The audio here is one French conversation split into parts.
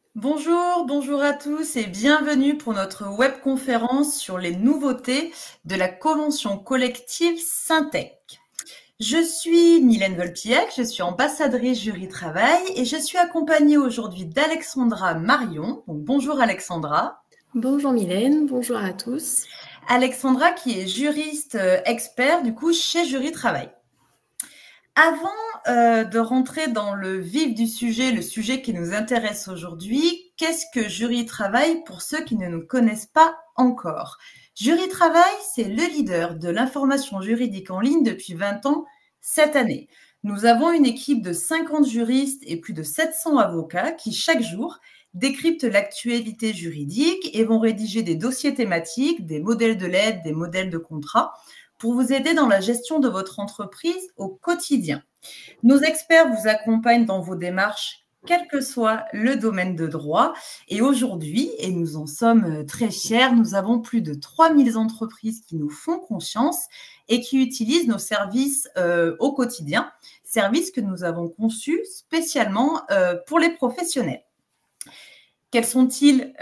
Bonjour à tous et bienvenue pour notre webconférence sur les nouveautés de la convention collective Syntec. Je suis Mylène Volpiec, je suis ambassadrice jury travail et je suis accompagnée aujourd'hui d'Alexandra Marion. Donc, bonjour Alexandra. Bonjour Mylène, bonjour à tous. Alexandra qui est juriste expert du coup chez Jury Travail. Avant de rentrer dans le vif du sujet, le sujet qui nous intéresse aujourd'hui, qu'est-ce que Jury Travail pour ceux qui ne nous connaissent pas encore? Jury Travail, c'est le leader de l'information juridique en ligne depuis 20 ans cette année. Nous avons une équipe de 50 juristes et plus de 700 avocats qui, chaque jour, décryptent l'actualité juridique et vont rédiger des dossiers thématiques, des modèles de lettres, des modèles de contrats pour vous aider dans la gestion de votre entreprise au quotidien. Nos experts vous accompagnent dans vos démarches, quel que soit le domaine de droit. Et aujourd'hui, et nous en sommes très fiers, nous avons plus de 3000 entreprises qui nous font confiance et qui utilisent nos services au quotidien, services que nous avons conçus spécialement pour les professionnels. Quels sont-ils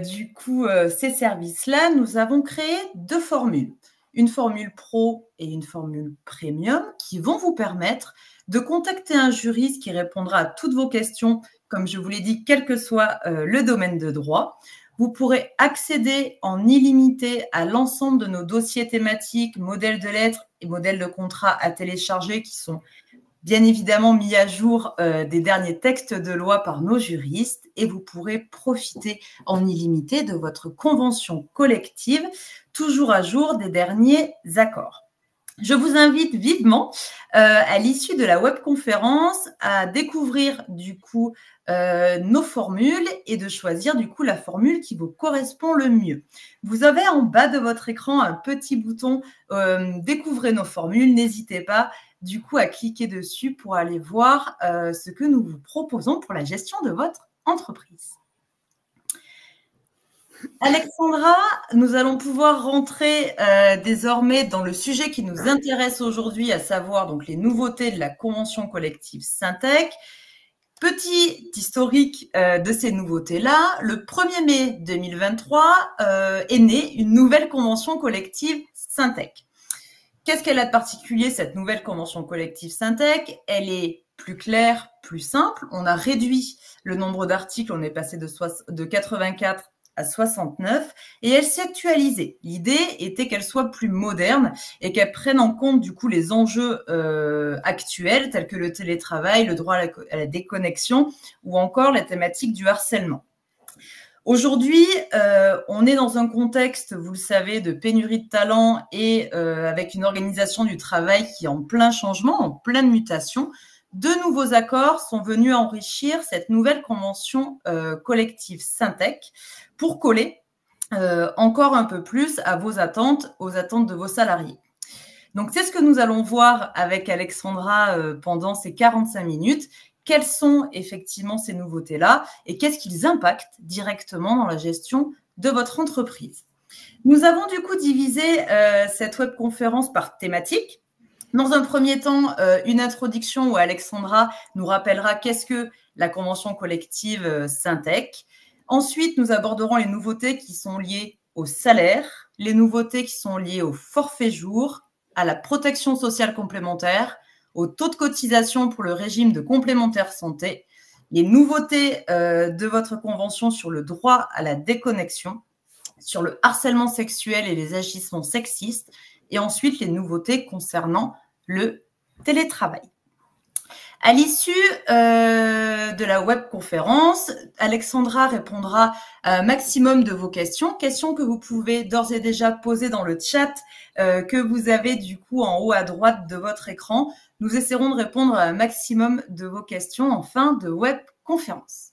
ces services-là? Nous avons créé 2 formules. Une formule pro et une formule premium qui vont vous permettre de contacter un juriste qui répondra à toutes vos questions, comme je vous l'ai dit, quel que soit le domaine de droit. Vous pourrez accéder en illimité à l'ensemble de nos dossiers thématiques, modèles de lettres et modèles de contrats à télécharger qui sont bien évidemment mis à jour des derniers textes de loi par nos juristes et vous pourrez profiter en illimité de votre convention collective, toujours à jour des derniers accords. Je vous invite vivement à l'issue de la webconférence à découvrir du coup nos formules et de choisir du coup la formule qui vous correspond le mieux. Vous avez en bas de votre écran un petit bouton découvrez nos formules, n'hésitez pas du coup à cliquer dessus pour aller voir ce que nous vous proposons pour la gestion de votre entreprise. Alexandra, nous allons pouvoir rentrer désormais dans le sujet qui nous intéresse aujourd'hui, à savoir donc les nouveautés de la convention collective Syntec. Petit historique de ces nouveautés-là, le 1er mai 2023 est née une nouvelle convention collective Syntec. Qu'est-ce qu'elle a de particulier, cette nouvelle convention collective Syntec? Elle est plus claire, plus simple. On a réduit le nombre d'articles, on est passé de 84 à 69 et elle s'est actualisée. L'idée était qu'elle soit plus moderne et qu'elle prenne en compte du coup les enjeux actuels tels que le télétravail, le droit à la déconnexion ou encore la thématique du harcèlement. Aujourd'hui, on est dans un contexte, vous le savez, de pénurie de talents et avec une organisation du travail qui est en plein changement, en pleine mutation. De nouveaux accords sont venus enrichir cette nouvelle convention collective Syntec pour coller encore un peu plus à vos attentes, aux attentes de vos salariés. Donc, c'est ce que nous allons voir avec Alexandra pendant ces 45 minutes. Quelles sont effectivement ces nouveautés-là et qu'est-ce qu'ils impactent directement dans la gestion de votre entreprise? Nous avons du coup divisé cette webconférence par thématique. Dans un premier temps, une introduction où Alexandra nous rappellera qu'est-ce que la convention collective Syntec. Ensuite, nous aborderons les nouveautés qui sont liées au salaire, les nouveautés qui sont liées au forfait jour, à la protection sociale complémentaire, au taux de cotisation pour le régime de complémentaire santé, les nouveautés de votre convention sur le droit à la déconnexion, sur le harcèlement sexuel et les agissements sexistes, et ensuite les nouveautés concernant le télétravail. À l'issue de la webconférence, Alexandra répondra à un maximum de vos questions que vous pouvez d'ores et déjà poser dans le chat que vous avez du coup en haut à droite de votre écran. Nous essaierons de répondre à un maximum de vos questions en fin de webconférence.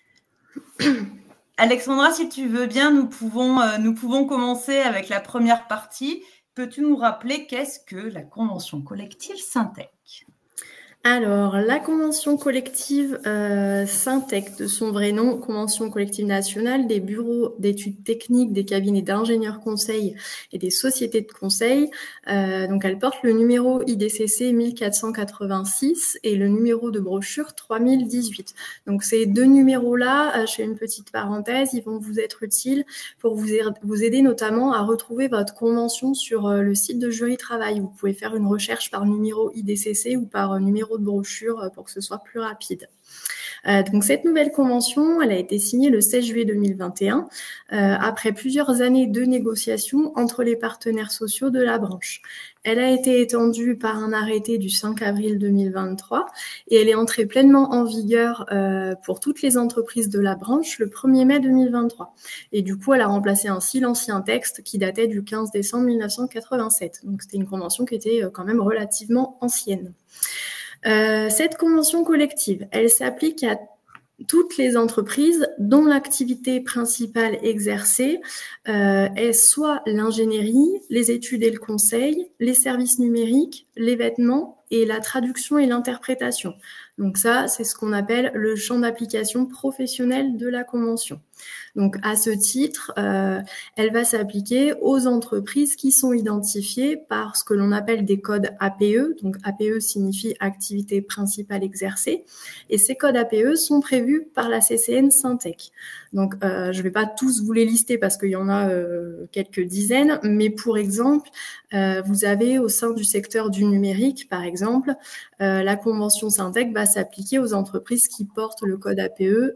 Alexandra, si tu veux bien, nous pouvons commencer avec la première partie. Peux-tu nous rappeler qu'est-ce que la convention collective Syntec ? Alors, la convention collective Syntec, de son vrai nom, Convention collective nationale des bureaux d'études techniques, des cabinets d'ingénieurs conseils et des sociétés de conseil. Donc, elle porte le numéro IDCC 1486 et le numéro de brochure 3018. Donc, ces deux numéros-là, je fais une petite parenthèse, ils vont vous être utiles pour vous aider notamment à retrouver votre convention sur le site de Jury Travail. Vous pouvez faire une recherche par numéro IDCC ou par numéro de brochure pour que ce soit plus rapide. Donc cette nouvelle convention, elle a été signée le 16 juillet 2021, après plusieurs années de négociations entre les partenaires sociaux de la branche. Elle a été étendue par un arrêté du 5 avril 2023 et elle est entrée pleinement en vigueur pour toutes les entreprises de la branche le 1er mai 2023. Et du coup, elle a remplacé ainsi l'ancien texte qui datait du 15 décembre 1987. Donc c'était une convention qui était quand même relativement ancienne. Cette convention collective, elle s'applique à toutes les entreprises dont l'activité principale exercée est soit l'ingénierie, les études et le conseil, les services numériques, les vêtements et la traduction et l'interprétation. Donc ça, c'est ce qu'on appelle le champ d'application professionnel de la convention. Donc à ce titre, elle va s'appliquer aux entreprises qui sont identifiées par ce que l'on appelle des codes APE. Donc APE signifie activité principale exercée. Et ces codes APE sont prévus par la CCN Syntec. Donc je ne vais pas tous vous les lister parce qu'il y en a quelques dizaines, mais pour exemple, vous avez au sein du secteur du numérique, par exemple, la convention Syntec va s'appliquer aux entreprises qui portent le code APE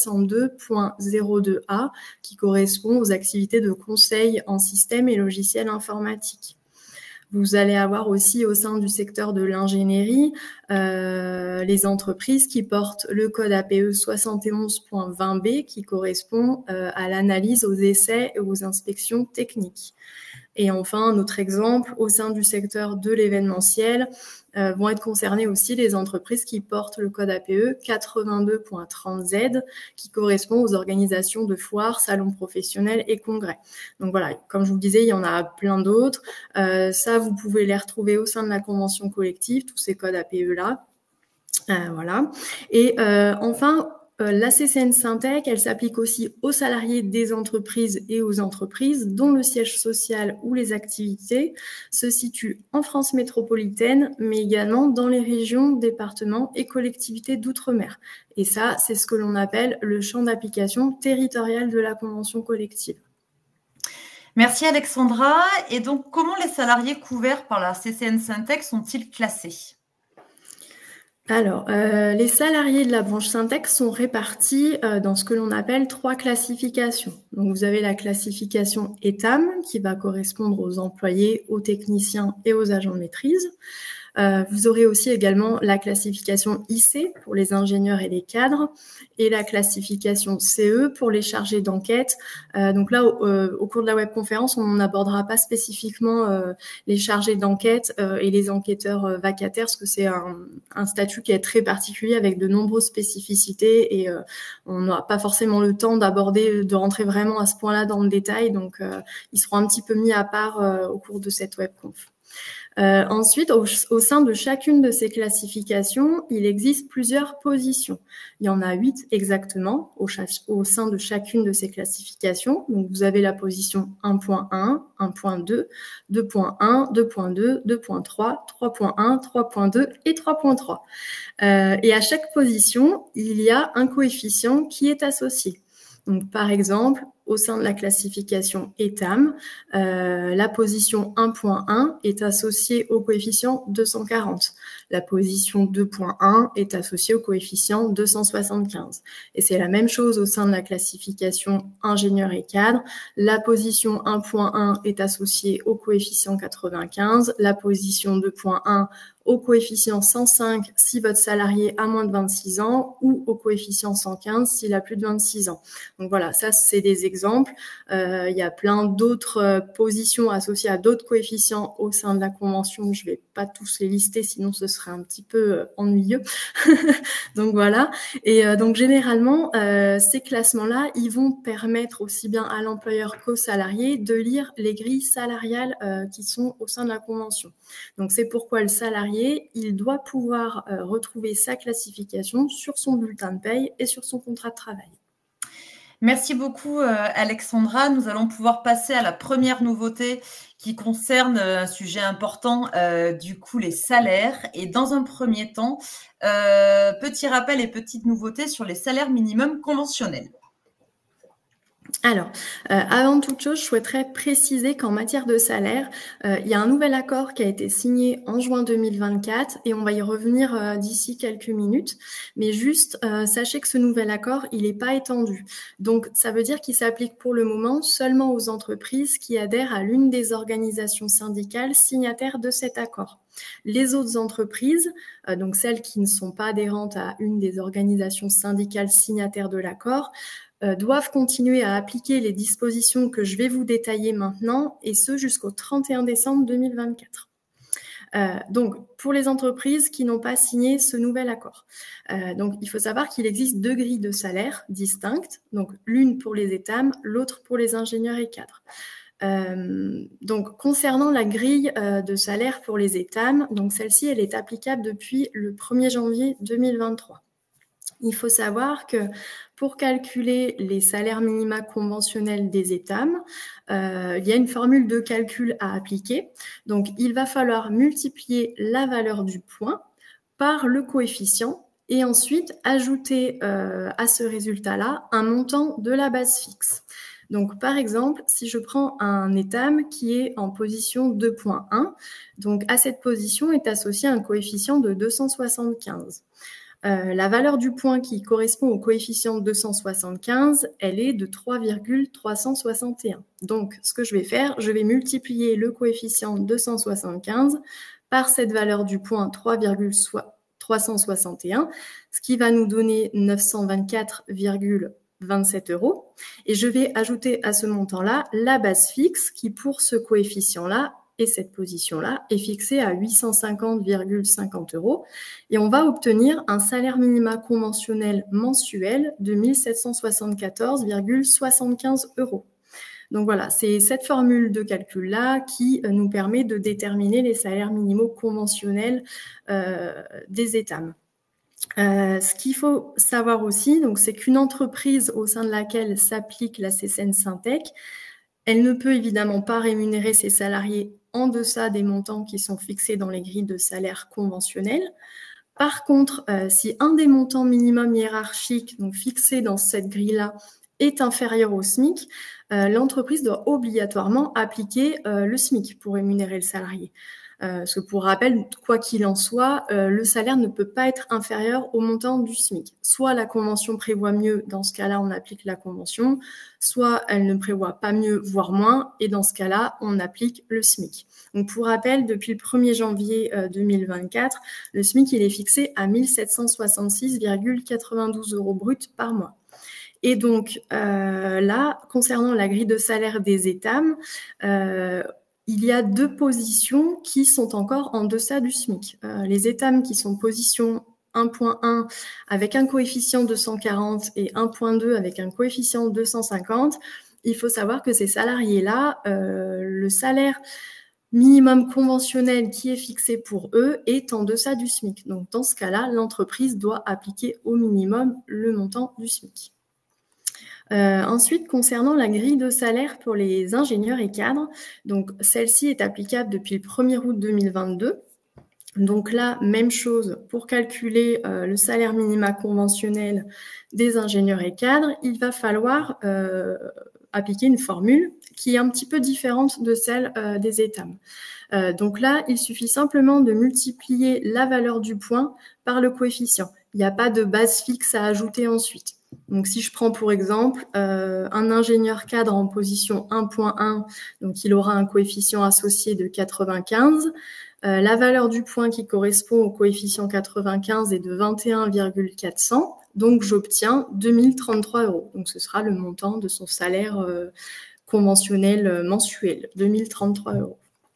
62.02A, qui correspond aux activités de conseil en système et logiciels informatiques. Vous allez avoir aussi au sein du secteur de l'ingénierie les entreprises qui portent le code APE 71.20B qui correspond à l'analyse, aux essais et aux inspections techniques. Et enfin, un autre exemple, au sein du secteur de l'événementiel, vont être concernées aussi les entreprises qui portent le code APE 82.30Z, qui correspond aux organisations de foires, salons professionnels et congrès. Donc voilà, comme je vous le disais, il y en a plein d'autres. Ça, vous pouvez les retrouver au sein de la convention collective, tous ces codes APE-là. Voilà. Et enfin, la CCN Syntec, elle s'applique aussi aux salariés des entreprises et aux entreprises dont le siège social ou les activités se situent en France métropolitaine, mais également dans les régions, départements et collectivités d'outre-mer. Et ça, c'est ce que l'on appelle le champ d'application territorial de la convention collective. Merci Alexandra. Et donc, comment les salariés couverts par la CCN Syntec sont-ils classés ? Alors, les salariés de la branche Syntec sont répartis dans ce que l'on appelle 3 classifications. Donc, vous avez la classification ETAM, qui va correspondre aux employés, aux techniciens et aux agents de maîtrise. Vous aurez aussi également la classification IC pour les ingénieurs et les cadres et la classification CE pour les chargés d'enquête. Donc là, au cours de la webconférence, on n'abordera pas spécifiquement les chargés d'enquête et les enquêteurs vacataires parce que c'est un statut qui est très particulier avec de nombreuses spécificités et on n'aura pas forcément le temps de rentrer vraiment à ce point-là dans le détail. Donc, ils seront un petit peu mis à part au cours de cette webconf. Ensuite, au sein de chacune de ces classifications, il existe plusieurs positions. Il y en a 8 exactement au sein de chacune de ces classifications. Donc, vous avez la position 1.1, 1.2, 2.1, 2.2, 2.3, 3.1, 3.2 et 3.3. Et à chaque position, il y a un coefficient qui est associé. Donc, par exemple, au sein de la classification ETAM, la position 1.1 est associée au coefficient 240. La position 2.1 est associée au coefficient 275. Et c'est la même chose au sein de la classification ingénieur et cadre. La position 1.1 est associée au coefficient 95. La position 2.1 au coefficient 105 si votre salarié a moins de 26 ans ou au coefficient 115 s'il a plus de 26 ans. Donc voilà, ça c'est des exemples. Il y a plein d'autres positions associées à d'autres coefficients au sein de la convention. Je ne vais pas tous les lister, sinon ce serait un petit peu ennuyeux. Donc voilà. Et donc généralement, ces classements-là, ils vont permettre aussi bien à l'employeur qu'aux salariés de lire les grilles salariales qui sont au sein de la convention. Donc c'est pourquoi le salarié, il doit pouvoir retrouver sa classification sur son bulletin de paye et sur son contrat de travail. Merci beaucoup, Alexandra. Nous allons pouvoir passer à la première nouveauté qui concerne un sujet important, du coup, les salaires. Et dans un premier temps, petit rappel et petite nouveauté sur les salaires minimums conventionnels. Alors, avant toute chose, je souhaiterais préciser qu'en matière de salaire, il y a un nouvel accord qui a été signé en juin 2024 et on va y revenir d'ici quelques minutes. Mais juste, sachez que ce nouvel accord, il n'est pas étendu. Donc, ça veut dire qu'il s'applique pour le moment seulement aux entreprises qui adhèrent à l'une des organisations syndicales signataires de cet accord. Les autres entreprises, donc celles qui ne sont pas adhérentes à une des organisations syndicales signataires de l'accord, doivent continuer à appliquer les dispositions que je vais vous détailler maintenant, et ce jusqu'au 31 décembre 2024. Donc, pour les entreprises qui n'ont pas signé ce nouvel accord. Donc, il faut savoir qu'il existe 2 grilles de salaire distinctes, donc l'une pour les ETAM, l'autre pour les ingénieurs et cadres. Donc, concernant la grille de salaire pour les ETAM, donc celle-ci, elle est applicable depuis le 1er janvier 2023. Il faut savoir que pour calculer les salaires minima conventionnels des ETAM, il y a une formule de calcul à appliquer. Donc, il va falloir multiplier la valeur du point par le coefficient et ensuite ajouter à ce résultat-là un montant de la base fixe. Donc, par exemple, si je prends un ETAM qui est en position 2.1, donc à cette position est associé un coefficient de 275. La valeur du point qui correspond au coefficient 275, elle est de 3,361. Donc, ce que je vais faire, je vais multiplier le coefficient 275 par cette valeur du point 3,361, ce qui va nous donner 924,27 €. Et je vais ajouter à ce montant-là la base fixe qui, pour ce coefficient-là, et cette position-là est fixée à 850,50 €. Et on va obtenir un salaire minima conventionnel mensuel de 1774,75 €. Donc voilà, c'est cette formule de calcul-là qui nous permet de déterminer les salaires minimaux conventionnels des ETAM. Ce qu'il faut savoir aussi, donc, c'est qu'une entreprise au sein de laquelle s'applique la CSN Syntec, elle ne peut évidemment pas rémunérer ses salariés en deçà des montants qui sont fixés dans les grilles de salaire conventionnelles. Par contre, si un des montants minimum hiérarchiques, donc fixés dans cette grille-là, est inférieur au SMIC, l'entreprise doit obligatoirement appliquer le SMIC pour rémunérer le salarié. Parce que pour rappel, quoi qu'il en soit, le salaire ne peut pas être inférieur au montant du SMIC. Soit la convention prévoit mieux, dans ce cas-là, on applique la convention, soit elle ne prévoit pas mieux, voire moins, et dans ce cas-là, on applique le SMIC. Donc pour rappel, depuis le 1er janvier 2024, le SMIC il est fixé à 1766,92 € brut par mois. Et donc là, concernant la grille de salaire des ETAM, il y a 2 positions qui sont encore en deçà du SMIC. Les ETAM qui sont position 1.1 avec un coefficient 240 et 1.2 avec un coefficient 250, il faut savoir que ces salariés-là, le salaire minimum conventionnel qui est fixé pour eux est en deçà du SMIC. Donc dans ce cas-là, l'entreprise doit appliquer au minimum le montant du SMIC. Ensuite, concernant la grille de salaire pour les ingénieurs et cadres, donc celle-ci est applicable depuis le 1er août 2022. Donc là, même chose, pour calculer le salaire minima conventionnel des ingénieurs et cadres, il va falloir appliquer une formule qui est un petit peu différente de celle des ETAM. Donc là, il suffit simplement de multiplier la valeur du point par le coefficient. Il n'y a pas de base fixe à ajouter ensuite. Donc, si je prends pour exemple un ingénieur cadre en position 1.1, donc il aura un coefficient associé de 95. La valeur du point qui correspond au coefficient 95 est de 21,400. donc j'obtiens 2033 €. Donc ce sera le montant de son salaire conventionnel mensuel, 2033 €.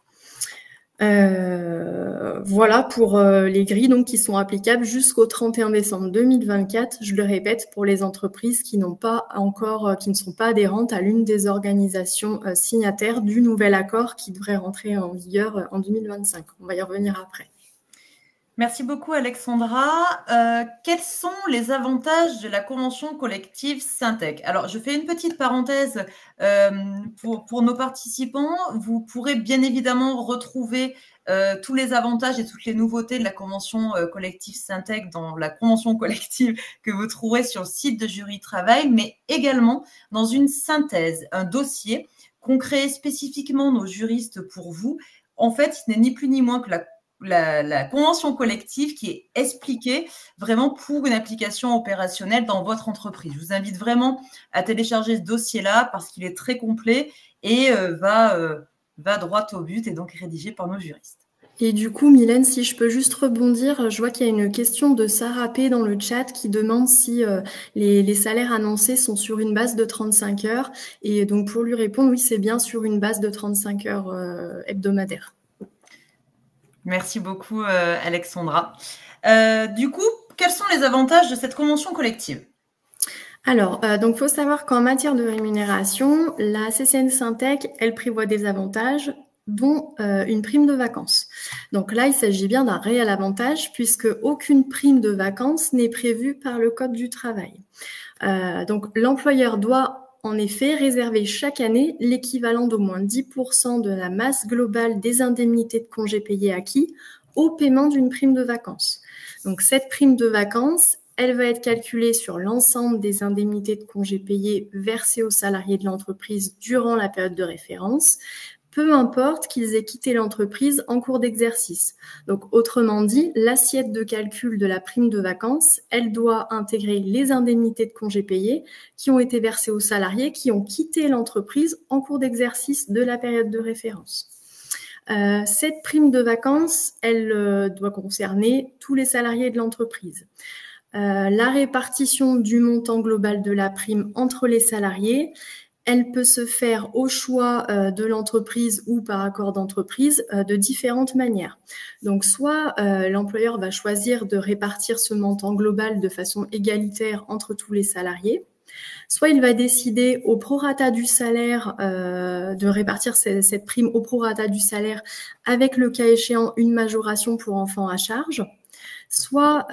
Voilà pour les grilles donc, qui sont applicables jusqu'au 31 décembre 2024. Je le répète, pour les entreprises qui n'ont pas encore, qui ne sont pas adhérentes à l'une des organisations signataires du nouvel accord qui devrait rentrer en vigueur en 2025. On va y revenir après. Merci beaucoup Alexandra. Quels sont les avantages de la convention collective Syntec? Alors, je fais une petite parenthèse pour nos participants. Vous pourrez bien évidemment retrouver tous les avantages et toutes les nouveautés de la convention collective Syntec dans la convention collective que vous trouverez sur le site de Jury Travail, mais également dans une synthèse, un dossier qu'ont créé spécifiquement nos juristes pour vous. En fait, ce n'est ni plus ni moins que la convention collective qui est expliquée vraiment pour une application opérationnelle dans votre entreprise. Je vous invite vraiment à télécharger ce dossier-là parce qu'il est très complet et va droit au but et donc rédigé par nos juristes. Et du coup, Mylène, si je peux juste rebondir, je vois qu'il y a une question de Sarah P dans le chat qui demande si les salaires annoncés sont sur une base de 35 heures. Et donc, pour lui répondre, oui, c'est bien sur une base de 35 heures hebdomadaires. Merci beaucoup, Alexandra. Du coup, quels sont les avantages de cette convention collective ? Alors, donc, faut savoir qu'en matière de rémunération, la CCN Syntec, elle prévoit des avantages, dont une prime de vacances. Donc là, il s'agit bien d'un réel avantage puisque aucune prime de vacances n'est prévue par le Code du travail. Donc l'employeur doit en effet réserver chaque année l'équivalent d'au moins 10% de la masse globale des indemnités de congés payés acquis au paiement d'une prime de vacances. Donc cette prime de vacances, elle va être calculée sur l'ensemble des indemnités de congés payés versées aux salariés de l'entreprise durant la période de référence, peu importe qu'ils aient quitté l'entreprise en cours d'exercice. Donc, autrement dit, l'assiette de calcul de la prime de vacances, elle doit intégrer les indemnités de congés payés qui ont été versées aux salariés qui ont quitté l'entreprise en cours d'exercice de la période de référence. Cette prime de vacances, elle doit concerner tous les salariés de l'entreprise. La répartition du montant global de la prime entre les salariés, elle peut se faire au choix de l'entreprise ou par accord d'entreprise de différentes manières. Donc, soit l'employeur va choisir de répartir ce montant global de façon égalitaire entre tous les salariés, soit il va décider au prorata du salaire de répartir cette prime au prorata du salaire avec le cas échéant une majoration pour enfants à charge, soit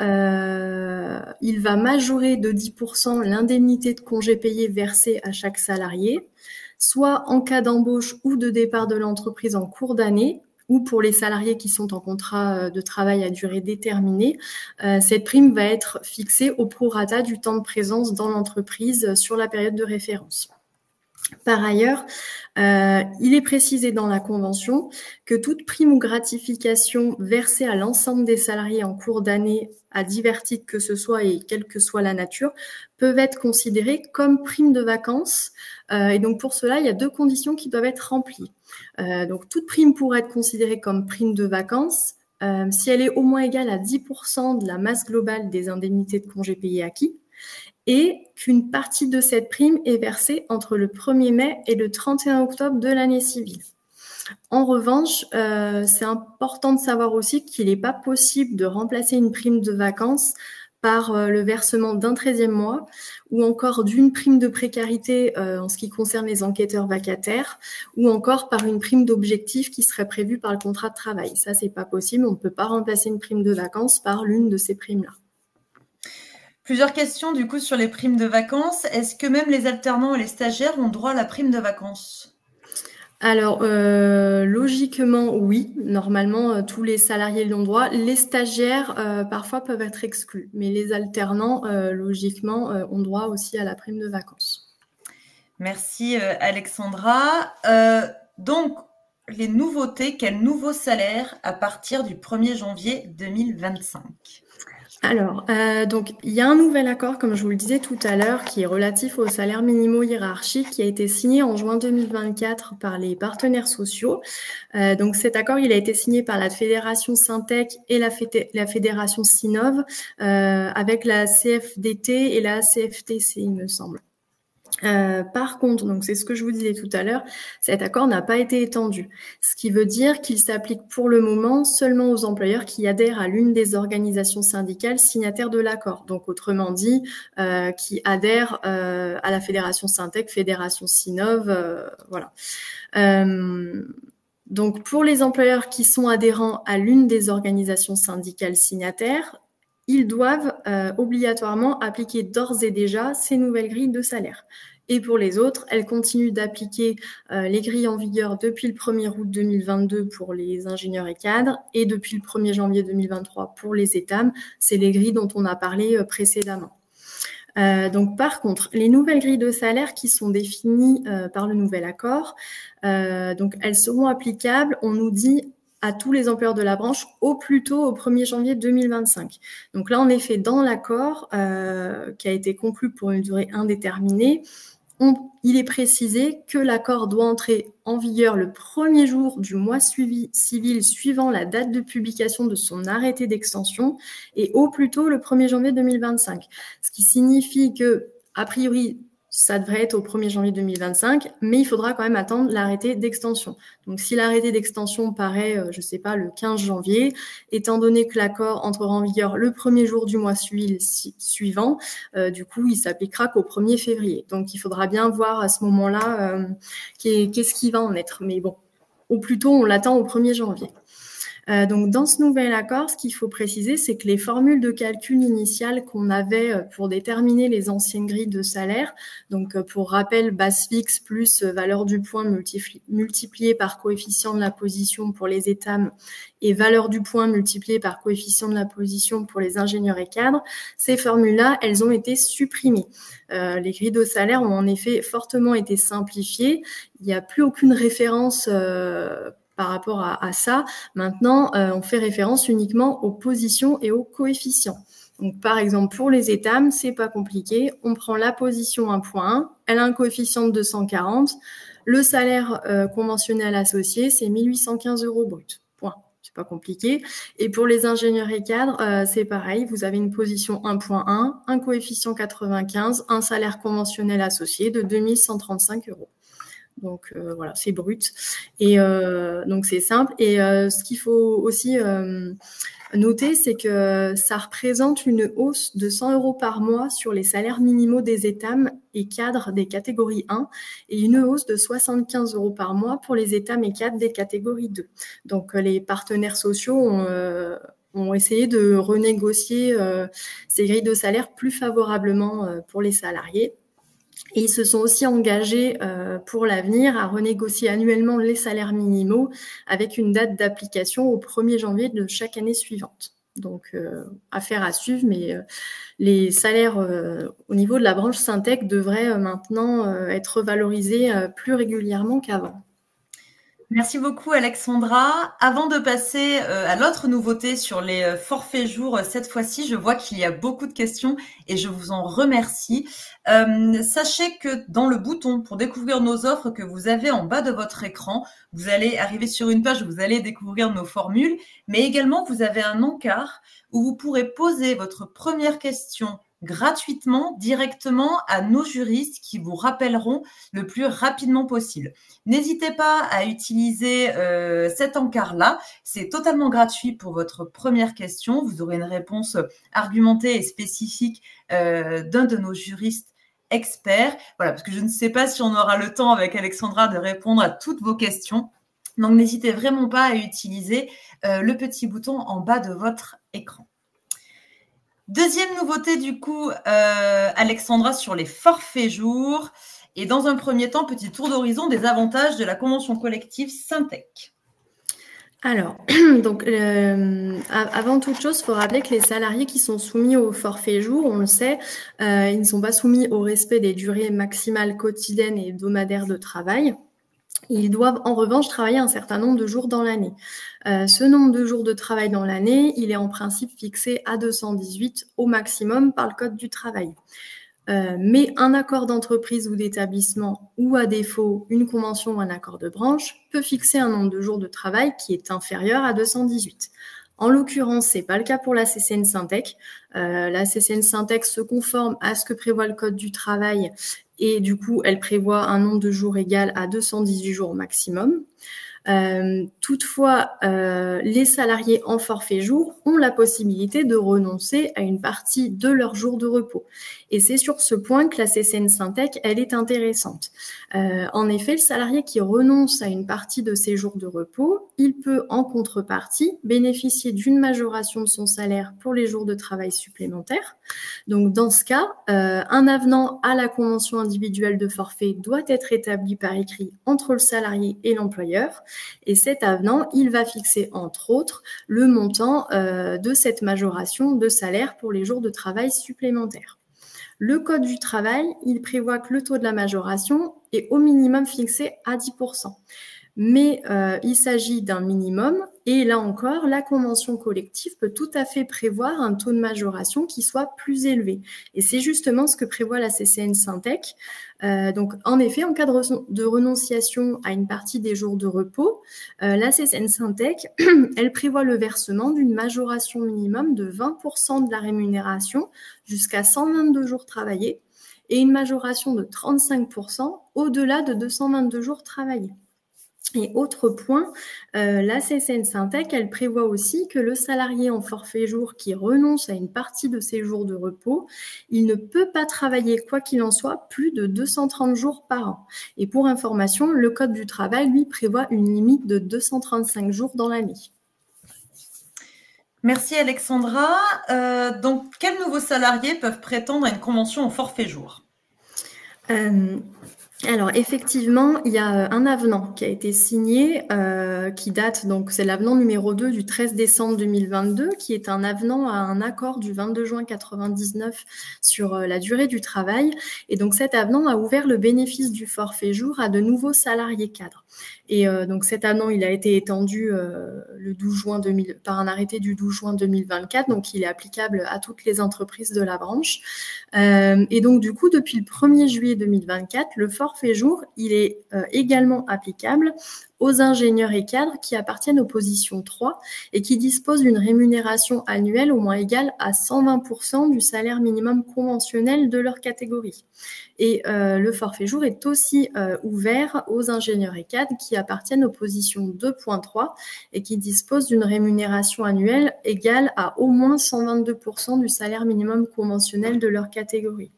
il va majorer de 10% l'indemnité de congés payés versée à chaque salarié, soit en cas d'embauche ou de départ de l'entreprise en cours d'année, ou pour les salariés qui sont en contrat de travail à durée déterminée, cette prime va être fixée au prorata du temps de présence dans l'entreprise sur la période de référence. Par ailleurs, il est précisé dans la convention que toute prime ou gratification versée à l'ensemble des salariés en cours d'année à divers titres que ce soit et quelle que soit la nature, peuvent être considérées comme prime de vacances. Et donc pour cela, il y a deux conditions qui doivent être remplies. Donc toute prime pourrait être considérée comme prime de vacances si elle est au moins égale à 10% de la masse globale des indemnités de congés payés acquis, et qu'une partie de cette prime est versée entre le 1er mai et le 31 octobre de l'année civile. En revanche, c'est important de savoir aussi qu'il n'est pas possible de remplacer une prime de vacances par le versement d'un 13e mois ou encore d'une prime de précarité en ce qui concerne les enquêteurs vacataires ou encore par une prime d'objectif qui serait prévue par le contrat de travail. Ça, c'est pas possible. On ne peut pas remplacer une prime de vacances par l'une de ces primes-là. Plusieurs questions du coup sur les primes de vacances. Est-ce que même les alternants et les stagiaires ont droit à la prime de vacances ? Alors, logiquement, oui. Normalement, tous les salariés l'ont droit. Les stagiaires, parfois, peuvent être exclus. Mais les alternants, logiquement, ont droit aussi à la prime de vacances. Merci, Alexandra. Donc, les nouveautés, quel nouveau salaire à partir du 1er janvier 2025 ? Alors, donc il y a un nouvel accord, comme je vous le disais tout à l'heure, qui est relatif aux salaires minimaux hiérarchiques, qui a été signé en juin 2024 par les partenaires sociaux. Donc cet accord, il a été signé par la Fédération Syntec et la Fédération Sinov, avec la CFDT et la CFTC, il me semble. Par contre, donc c'est ce que je vous disais tout à l'heure, cet accord n'a pas été étendu, ce qui veut dire qu'il s'applique pour le moment seulement aux employeurs qui adhèrent à l'une des organisations syndicales signataires de l'accord. Donc autrement dit, qui adhèrent à la Fédération Syntec, Fédération Sinov, voilà. Donc pour les employeurs qui sont adhérents à l'une des organisations syndicales signataires, ils doivent obligatoirement appliquer d'ores et déjà ces nouvelles grilles de salaire. Et pour les autres, elles continuent d'appliquer les grilles en vigueur depuis le 1er août 2022 pour les ingénieurs et cadres et depuis le 1er janvier 2023 pour les ETAM. C'est les grilles dont on a parlé précédemment. Donc par contre, les nouvelles grilles de salaire qui sont définies par le nouvel accord, donc elles seront applicables, on nous dit, à tous les employeurs de la branche au plus tôt au 1er janvier 2025. Donc là, en effet, dans l'accord qui a été conclu pour une durée indéterminée, il est précisé que l'accord doit entrer en vigueur le premier jour du mois civil suivant la date de publication de son arrêté d'extension et au plus tôt le 1er janvier 2025. Ce qui signifie que, a priori, ça devrait être au 1er janvier 2025, mais il faudra quand même attendre l'arrêté d'extension. Donc, si l'arrêté d'extension paraît, je ne sais pas, le 15 janvier, étant donné que l'accord entrera en vigueur le premier jour du mois suivant, du coup, il s'appliquera qu'au 1er février. Donc, il faudra bien voir à ce moment-là qu'est-ce qui va en être. Mais bon, au plus tôt, on l'attend au 1er janvier. Donc, dans ce nouvel accord, ce qu'il faut préciser, c'est que les formules de calcul initiales qu'on avait pour déterminer les anciennes grilles de salaire, donc pour rappel, base fixe plus valeur du point multipliée par coefficient de la position pour les ETAM et valeur du point multipliée par coefficient de la position pour les ingénieurs et cadres, ces formules-là, elles ont été supprimées. Les grilles de salaire ont en effet fortement été simplifiées. Il n'y a plus aucune référence par rapport à ça. Maintenant, on fait référence uniquement aux positions et aux coefficients. Donc, par exemple, pour les ETAM, c'est pas compliqué. On prend la position 1.1, elle a un coefficient de 240. Le salaire conventionnel associé, c'est 1815 € brut. Point. C'est pas compliqué. Et pour les ingénieurs et cadres, c'est pareil. Vous avez une position 1.1, un coefficient 95, un salaire conventionnel associé de 2135 €. Donc voilà, c'est brut. Et donc c'est simple. Et ce qu'il faut aussi noter, c'est que ça représente une hausse de 100 € par mois sur les salaires minimaux des ETAM et cadres des catégories 1 et une hausse de 75 € par mois pour les ETAM et cadres des catégories 2. Donc les partenaires sociaux ont essayé de renégocier ces grilles de salaire plus favorablement pour les salariés. Et ils se sont aussi engagés pour l'avenir à renégocier annuellement les salaires minimaux avec une date d'application au 1er janvier de chaque année suivante. Donc, affaire à suivre, mais les salaires au niveau de la branche Syntec devraient maintenant être valorisés plus régulièrement qu'avant. Merci beaucoup Alexandra. Avant de passer à l'autre nouveauté sur les forfaits jours, cette fois-ci, je vois qu'il y a beaucoup de questions et je vous en remercie. Sachez que dans le bouton pour découvrir nos offres que vous avez en bas de votre écran, vous allez arriver sur une page où vous allez découvrir nos formules, mais également vous avez un encart où vous pourrez poser votre première question gratuitement, directement à nos juristes qui vous rappelleront le plus rapidement possible. N'hésitez pas à utiliser cet encart-là. C'est totalement gratuit pour votre première question. Vous aurez une réponse argumentée et spécifique d'un de nos juristes experts. Voilà, parce que je ne sais pas si on aura le temps avec Alexandra de répondre à toutes vos questions. Donc, n'hésitez vraiment pas à utiliser le petit bouton en bas de votre écran. Deuxième nouveauté, du coup, Alexandra, sur les forfaits jours. Et dans un premier temps, petit tour d'horizon des avantages de la convention collective Syntec. Alors, donc, avant toute chose, il faut rappeler que les salariés qui sont soumis au forfait jour, on le sait, ils ne sont pas soumis au respect des durées maximales quotidiennes et hebdomadaires de travail. Ils doivent en revanche travailler un certain nombre de jours dans l'année. Ce nombre de jours de travail dans l'année, il est en principe fixé à 218 au maximum par le Code du travail. Mais un accord d'entreprise ou d'établissement, ou à défaut une convention ou un accord de branche, peut fixer un nombre de jours de travail qui est inférieur à 218. En l'occurrence, ce n'est pas le cas pour la CCN Syntec. La CCN Syntec se conforme à ce que prévoit le Code du travail et du coup, elle prévoit un nombre de jours égal à 218 jours maximum. Toutefois, les salariés en forfait jour ont la possibilité de renoncer à une partie de leurs jours de repos. Et c'est sur ce point que la CCN Syntec, elle est intéressante. En effet, le salarié qui renonce à une partie de ses jours de repos, il peut en contrepartie bénéficier d'une majoration de son salaire pour les jours de travail supplémentaires. Donc dans ce cas, un avenant à la convention individuelle de forfait doit être établi par écrit entre le salarié et l'employeur. Et cet avenant, il va fixer, entre autres, le montant de cette majoration de salaire pour les jours de travail supplémentaires. Le Code du travail, il prévoit que le taux de la majoration est au minimum fixé à 10%. Mais il s'agit d'un minimum et là encore, la convention collective peut tout à fait prévoir un taux de majoration qui soit plus élevé. Et c'est justement ce que prévoit la CCN Syntec. Donc, en effet, en cas de renonciation à une partie des jours de repos, la CCN Syntec, elle prévoit le versement d'une majoration minimum de 20% de la rémunération jusqu'à 122 jours travaillés et une majoration de 35% au-delà de 222 jours travaillés. Et autre point, la CCN Syntec, elle prévoit aussi que le salarié en forfait jour qui renonce à une partie de ses jours de repos, il ne peut pas travailler, quoi qu'il en soit, plus de 230 jours par an. Et pour information, le Code du travail, lui, prévoit une limite de 235 jours dans l'année. Merci Alexandra. Donc, quels nouveaux salariés peuvent prétendre à une convention au forfait jour ? Alors effectivement, il y a un avenant qui a été signé, qui date, donc c'est l'avenant numéro 2 du 13 décembre 2022, qui est un avenant à un accord du 22 juin 99 sur la durée du travail. Et donc cet avenant a ouvert le bénéfice du forfait jour à de nouveaux salariés cadres. Et donc cet avenant, il a été étendu le 12 juin par un arrêté du 12 juin 2024, donc il est applicable à toutes les entreprises de la branche. Et donc du coup, depuis le 1er juillet 2024, le forfait jour, il est également applicable aux ingénieurs et cadres qui appartiennent aux positions 3 et qui disposent d'une rémunération annuelle au moins égale à 120% du salaire minimum conventionnel de leur catégorie. Et le forfait jour est aussi ouvert aux ingénieurs et cadres qui appartiennent aux positions 2.3 et qui disposent d'une rémunération annuelle égale à au moins 122% du salaire minimum conventionnel de leur catégorie.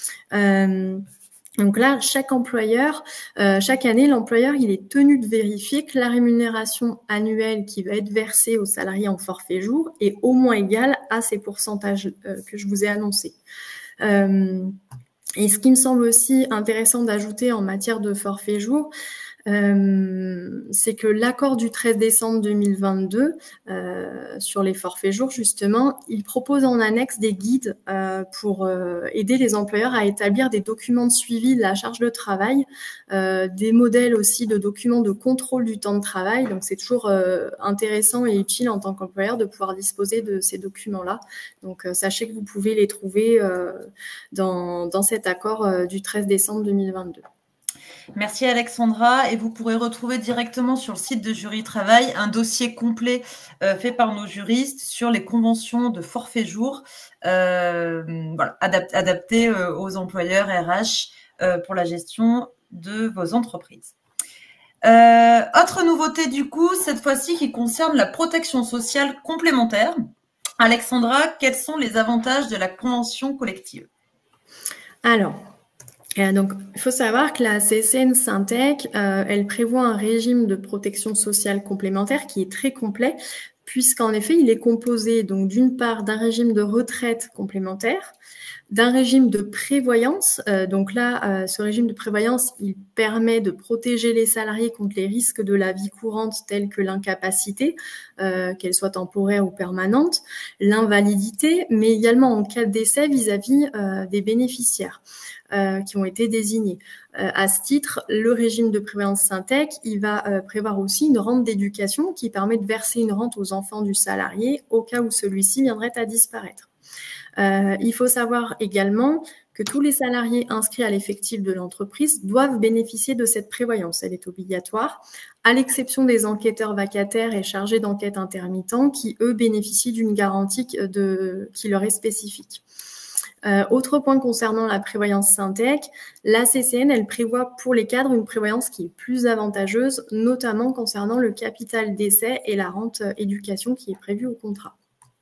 Donc là, chaque année, l'employeur, il est tenu de vérifier que la rémunération annuelle qui va être versée aux salariés en forfait jour est au moins égale à ces pourcentages que je vous ai annoncés. Et ce qui me semble aussi intéressant d'ajouter en matière de forfait jour, c'est que l'accord du 13 décembre 2022 sur les forfaits jours, justement, il propose en annexe des guides pour aider les employeurs à établir des documents de suivi de la charge de travail, des modèles aussi de documents de contrôle du temps de travail. Donc, c'est toujours intéressant et utile en tant qu'employeur de pouvoir disposer de ces documents-là. Donc, sachez que vous pouvez les trouver dans cet accord du 13 décembre 2022. Merci Alexandra, et vous pourrez retrouver directement sur le site de Jury Travail un dossier complet fait par nos juristes sur les conventions de forfait jour adaptées aux employeurs RH pour la gestion de vos entreprises. Autre nouveauté du coup, cette fois-ci qui concerne la protection sociale complémentaire. Alexandra, quels sont les avantages de la convention collective ? Alors, donc, il faut savoir que la CCN Syntec, elle prévoit un régime de protection sociale complémentaire qui est très complet, puisqu'en effet, il est composé donc d'une part d'un régime de retraite complémentaire, d'un régime de prévoyance. Donc là, ce régime de prévoyance, il permet de protéger les salariés contre les risques de la vie courante tels que l'incapacité, qu'elle soit temporaire ou permanente, l'invalidité, mais également en cas de décès vis-à-vis des bénéficiaires qui ont été désignés. À ce titre, le régime de prévoyance Syntec, il va prévoir aussi une rente d'éducation qui permet de verser une rente aux enfants du salarié au cas où celui-ci viendrait à disparaître. Il faut savoir également que tous les salariés inscrits à l'effectif de l'entreprise doivent bénéficier de cette prévoyance. Elle est obligatoire, à l'exception des enquêteurs vacataires et chargés d'enquête intermittents qui, eux, bénéficient d'une garantie qui leur est spécifique. Autre point concernant la prévoyance Syntec, la CCN, elle prévoit pour les cadres une prévoyance qui est plus avantageuse, notamment concernant le capital décès et la rente éducation qui est prévue au contrat.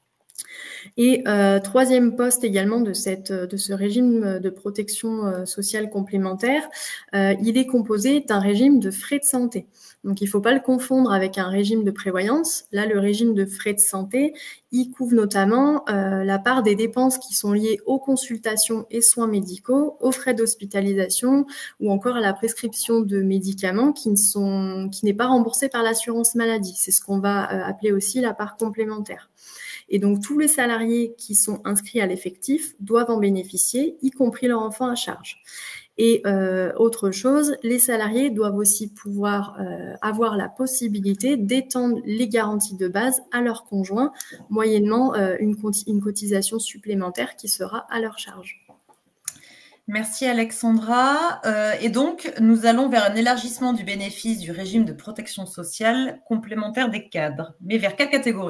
Et troisième poste également de ce régime de protection sociale complémentaire, il est composé d'un régime de frais de santé. Donc, il ne faut pas le confondre avec un régime de prévoyance. Là, le régime de frais de santé, il couvre notamment la part des dépenses qui sont liées aux consultations et soins médicaux, aux frais d'hospitalisation ou encore à la prescription de médicaments qui n'est pas remboursée par l'assurance maladie. C'est ce qu'on va appeler aussi la part complémentaire. Et donc, tous les salariés qui sont inscrits à l'effectif doivent en bénéficier, y compris leurs enfants à charge. Et autre chose, les salariés doivent aussi pouvoir avoir la possibilité d'étendre les garanties de base à leurs conjoints, moyennant une cotisation supplémentaire qui sera à leur charge. Merci Alexandra. Et donc, nous allons vers un élargissement du bénéfice du régime de protection sociale complémentaire des cadres. Mais vers quelle catégorie ?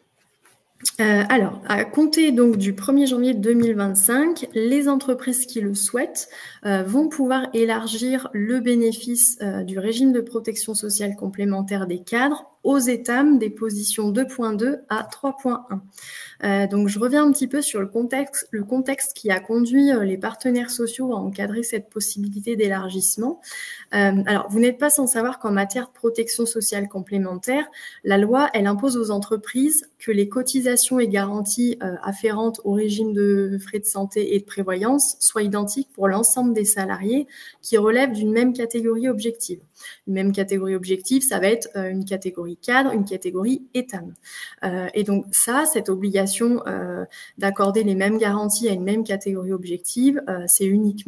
Alors, à compter donc du 1er janvier 2025, les entreprises qui le souhaitent vont pouvoir élargir le bénéfice du régime de protection sociale complémentaire des cadres aux étames des positions 2.2 à 3.1. Donc, je reviens un petit peu sur le contexte qui a conduit les partenaires sociaux à encadrer cette possibilité d'élargissement. Alors, vous n'êtes pas sans savoir qu'en matière de protection sociale complémentaire, la loi, elle impose aux entreprises que les cotisations et garanties afférentes au régime de frais de santé et de prévoyance soient identiques pour l'ensemble des salariés qui relèvent d'une même catégorie objective. Une même catégorie objective, ça va être une catégorie cadre, une catégorie ETAM. Et donc cette obligation d'accorder les mêmes garanties à une même catégorie objective, c'est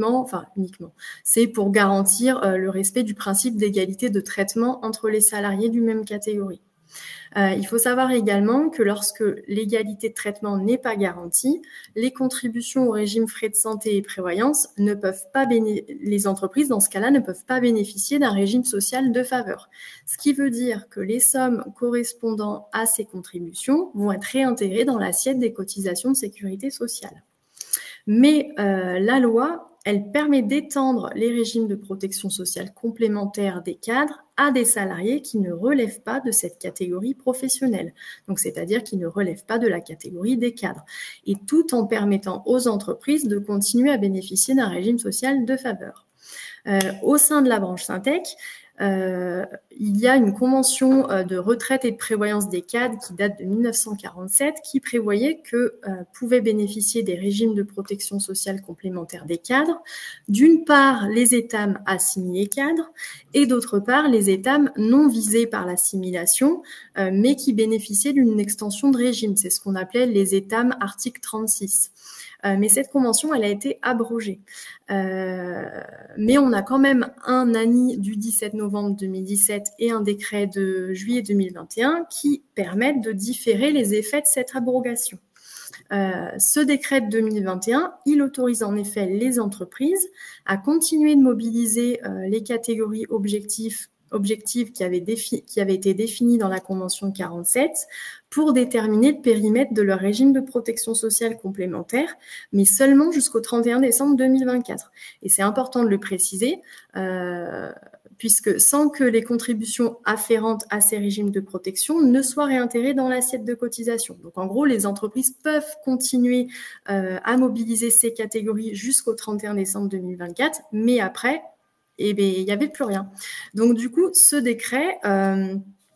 c'est pour garantir le respect du principe d'égalité de traitement entre les salariés d'une même catégorie. Il faut savoir également que lorsque l'égalité de traitement n'est pas garantie, les contributions au régime frais de santé et prévoyance les entreprises, dans ce cas-là, ne peuvent pas bénéficier d'un régime social de faveur. Ce qui veut dire que les sommes correspondant à ces contributions vont être réintégrées dans l'assiette des cotisations de sécurité sociale. Mais la loi, elle permet d'étendre les régimes de protection sociale complémentaire des cadres à des salariés qui ne relèvent pas de cette catégorie professionnelle, donc c'est-à-dire qui ne relèvent pas de la catégorie des cadres, et tout en permettant aux entreprises de continuer à bénéficier d'un régime social de faveur. Au sein de la branche Syntec, il y a une convention de retraite et de prévoyance des cadres qui date de 1947 qui prévoyait que pouvaient bénéficier des régimes de protection sociale complémentaire des cadres, d'une part les étames assimilés cadres et d'autre part les étames non visés par l'assimilation mais qui bénéficiaient d'une extension de régime. C'est ce qu'on appelait les étames article 36. Mais cette convention, elle a été abrogée. Mais on a quand même un ANI du 17 novembre 2017 et un décret de juillet 2021 qui permettent de différer les effets de cette abrogation. Ce décret de 2021, il autorise en effet les entreprises à continuer de mobiliser les catégories objectives qui avaient été définies dans la Convention 47 pour déterminer le périmètre de leur régime de protection sociale complémentaire, mais seulement jusqu'au 31 décembre 2024. Et c'est important de le préciser, puisque sans que les contributions afférentes à ces régimes de protection ne soient réintégrées dans l'assiette de cotisation. Donc en gros, les entreprises peuvent continuer à mobiliser ces catégories jusqu'au 31 décembre 2024, mais après, il n'y avait plus rien. Donc du coup, ce décret,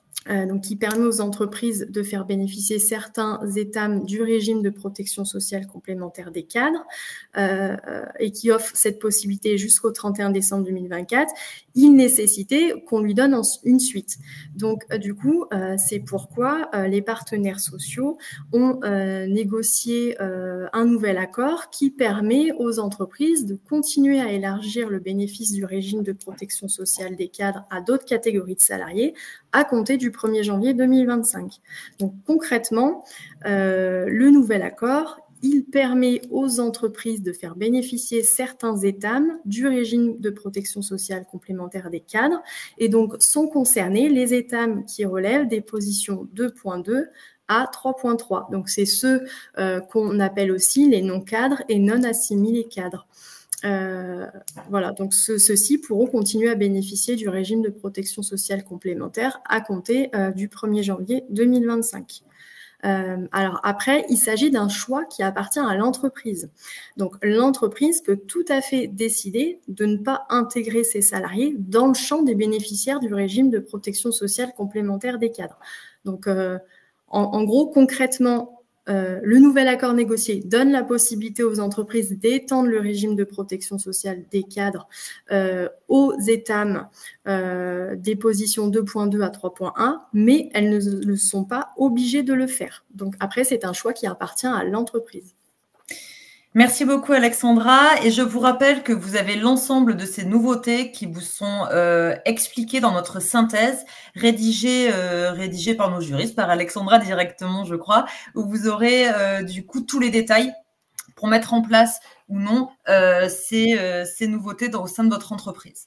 Donc qui permet aux entreprises de faire bénéficier certains États du régime de protection sociale complémentaire des cadres et qui offre cette possibilité jusqu'au 31 décembre 2024, il nécessitait qu'on lui donne une suite. Donc du coup, c'est pourquoi les partenaires sociaux ont négocié un nouvel accord qui permet aux entreprises de continuer à élargir le bénéfice du régime de protection sociale des cadres à d'autres catégories de salariés à compter du 1er janvier 2025. Donc concrètement, le nouvel accord, il permet aux entreprises de faire bénéficier certains États du régime de protection sociale complémentaire des cadres et donc sont concernés les États qui relèvent des positions 2.2 à 3.3. Donc c'est ceux qu'on appelle aussi les non-cadres et non assimilés cadres. Voilà, donc ceux-ci pourront continuer à bénéficier du régime de protection sociale complémentaire à compter du 1er janvier 2025. Alors après, il s'agit d'un choix qui appartient à l'entreprise. Donc l'entreprise peut tout à fait décider de ne pas intégrer ses salariés dans le champ des bénéficiaires du régime de protection sociale complémentaire des cadres. Donc en gros, concrètement, le nouvel accord négocié donne la possibilité aux entreprises d'étendre le régime de protection sociale des cadres aux États des positions 2.2 à 3.1, mais elles ne sont pas obligées de le faire. Donc après, c'est un choix qui appartient à l'entreprise. Merci beaucoup Alexandra, et je vous rappelle que vous avez l'ensemble de ces nouveautés qui vous sont expliquées dans notre synthèse rédigée par nos juristes, par Alexandra directement je crois, où vous aurez du coup tous les détails pour mettre en place ou non ces nouveautés au sein de votre entreprise.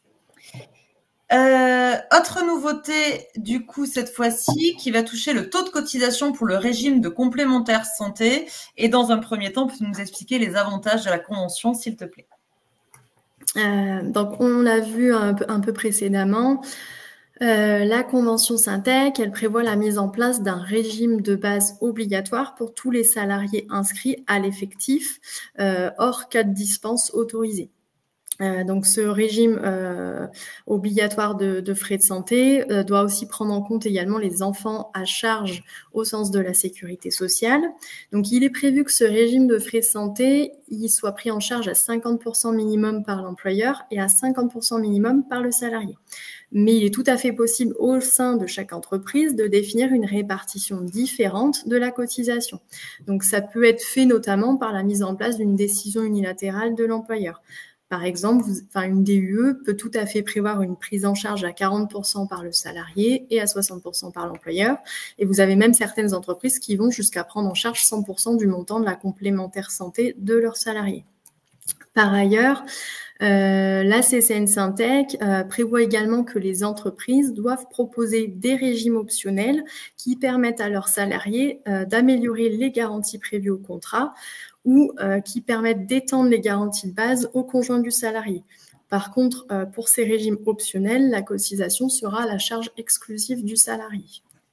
Autre nouveauté, du coup, cette fois-ci, qui va toucher le taux de cotisation pour le régime de complémentaire santé. Et dans un premier temps, peux-tu nous expliquer les avantages de la convention, s'il te plaît? Donc, on l'a vu un peu précédemment. La convention Syntec, elle prévoit la mise en place d'un régime de base obligatoire pour tous les salariés inscrits à l'effectif, hors cas de dispense autorisée. Donc ce régime obligatoire de frais de santé doit aussi prendre en compte également les enfants à charge au sens de la sécurité sociale. Donc il est prévu que ce régime de frais de santé il soit pris en charge à 50% minimum par l'employeur et à 50% minimum par le salarié. Mais il est tout à fait possible au sein de chaque entreprise de définir une répartition différente de la cotisation. Donc ça peut être fait notamment par la mise en place d'une décision unilatérale de l'employeur. Par exemple, une DUE peut tout à fait prévoir une prise en charge à 40% par le salarié et à 60% par l'employeur. Et vous avez même certaines entreprises qui vont jusqu'à prendre en charge 100% du montant de la complémentaire santé de leurs salariés. Par ailleurs, la CCN Syntec prévoit également que les entreprises doivent proposer des régimes optionnels qui permettent à leurs salariés d'améliorer les garanties prévues au contrat ou qui permettent d'étendre les garanties de base au conjoint du salarié. Par contre, pour ces régimes optionnels, la cotisation sera à la charge exclusive du salarié.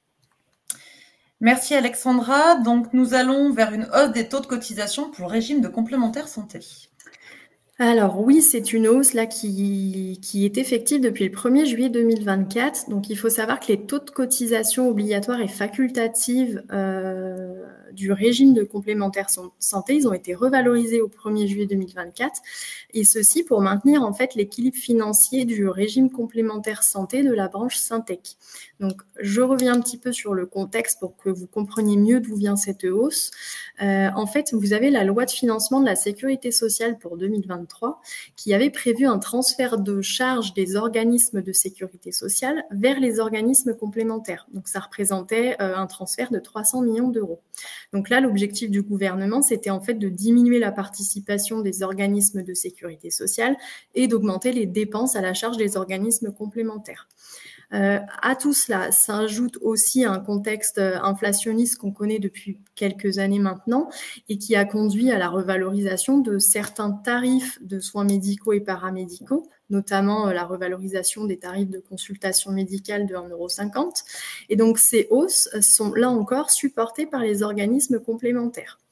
Merci Alexandra. Donc nous allons vers une hausse des taux de cotisation pour le régime de complémentaire santé. Alors oui, c'est une hausse là qui est effective depuis le 1er juillet 2024. Donc il faut savoir que les taux de cotisation obligatoires et facultatifs du régime de complémentaire santé, ils ont été revalorisés au 1er juillet 2024 et ceci pour maintenir en fait l'équilibre financier du régime complémentaire santé de la branche Syntec. Donc je reviens un petit peu sur le contexte pour que vous compreniez mieux d'où vient cette hausse. En fait, vous avez la loi de financement de la sécurité sociale pour 2023 qui avait prévu un transfert de charges des organismes de sécurité sociale vers les organismes complémentaires. Donc ça représentait un transfert de 300 millions d'euros. Donc là, l'objectif du gouvernement, c'était en fait de diminuer la participation des organismes de sécurité sociale et d'augmenter les dépenses à la charge des organismes complémentaires. À tout cela s'ajoute aussi un contexte inflationniste qu'on connaît depuis quelques années maintenant et qui a conduit à la revalorisation de certains tarifs de soins médicaux et paramédicaux, notamment la revalorisation des tarifs de consultation médicale de 1,50 €. Et donc ces hausses sont là encore supportées par les organismes complémentaires.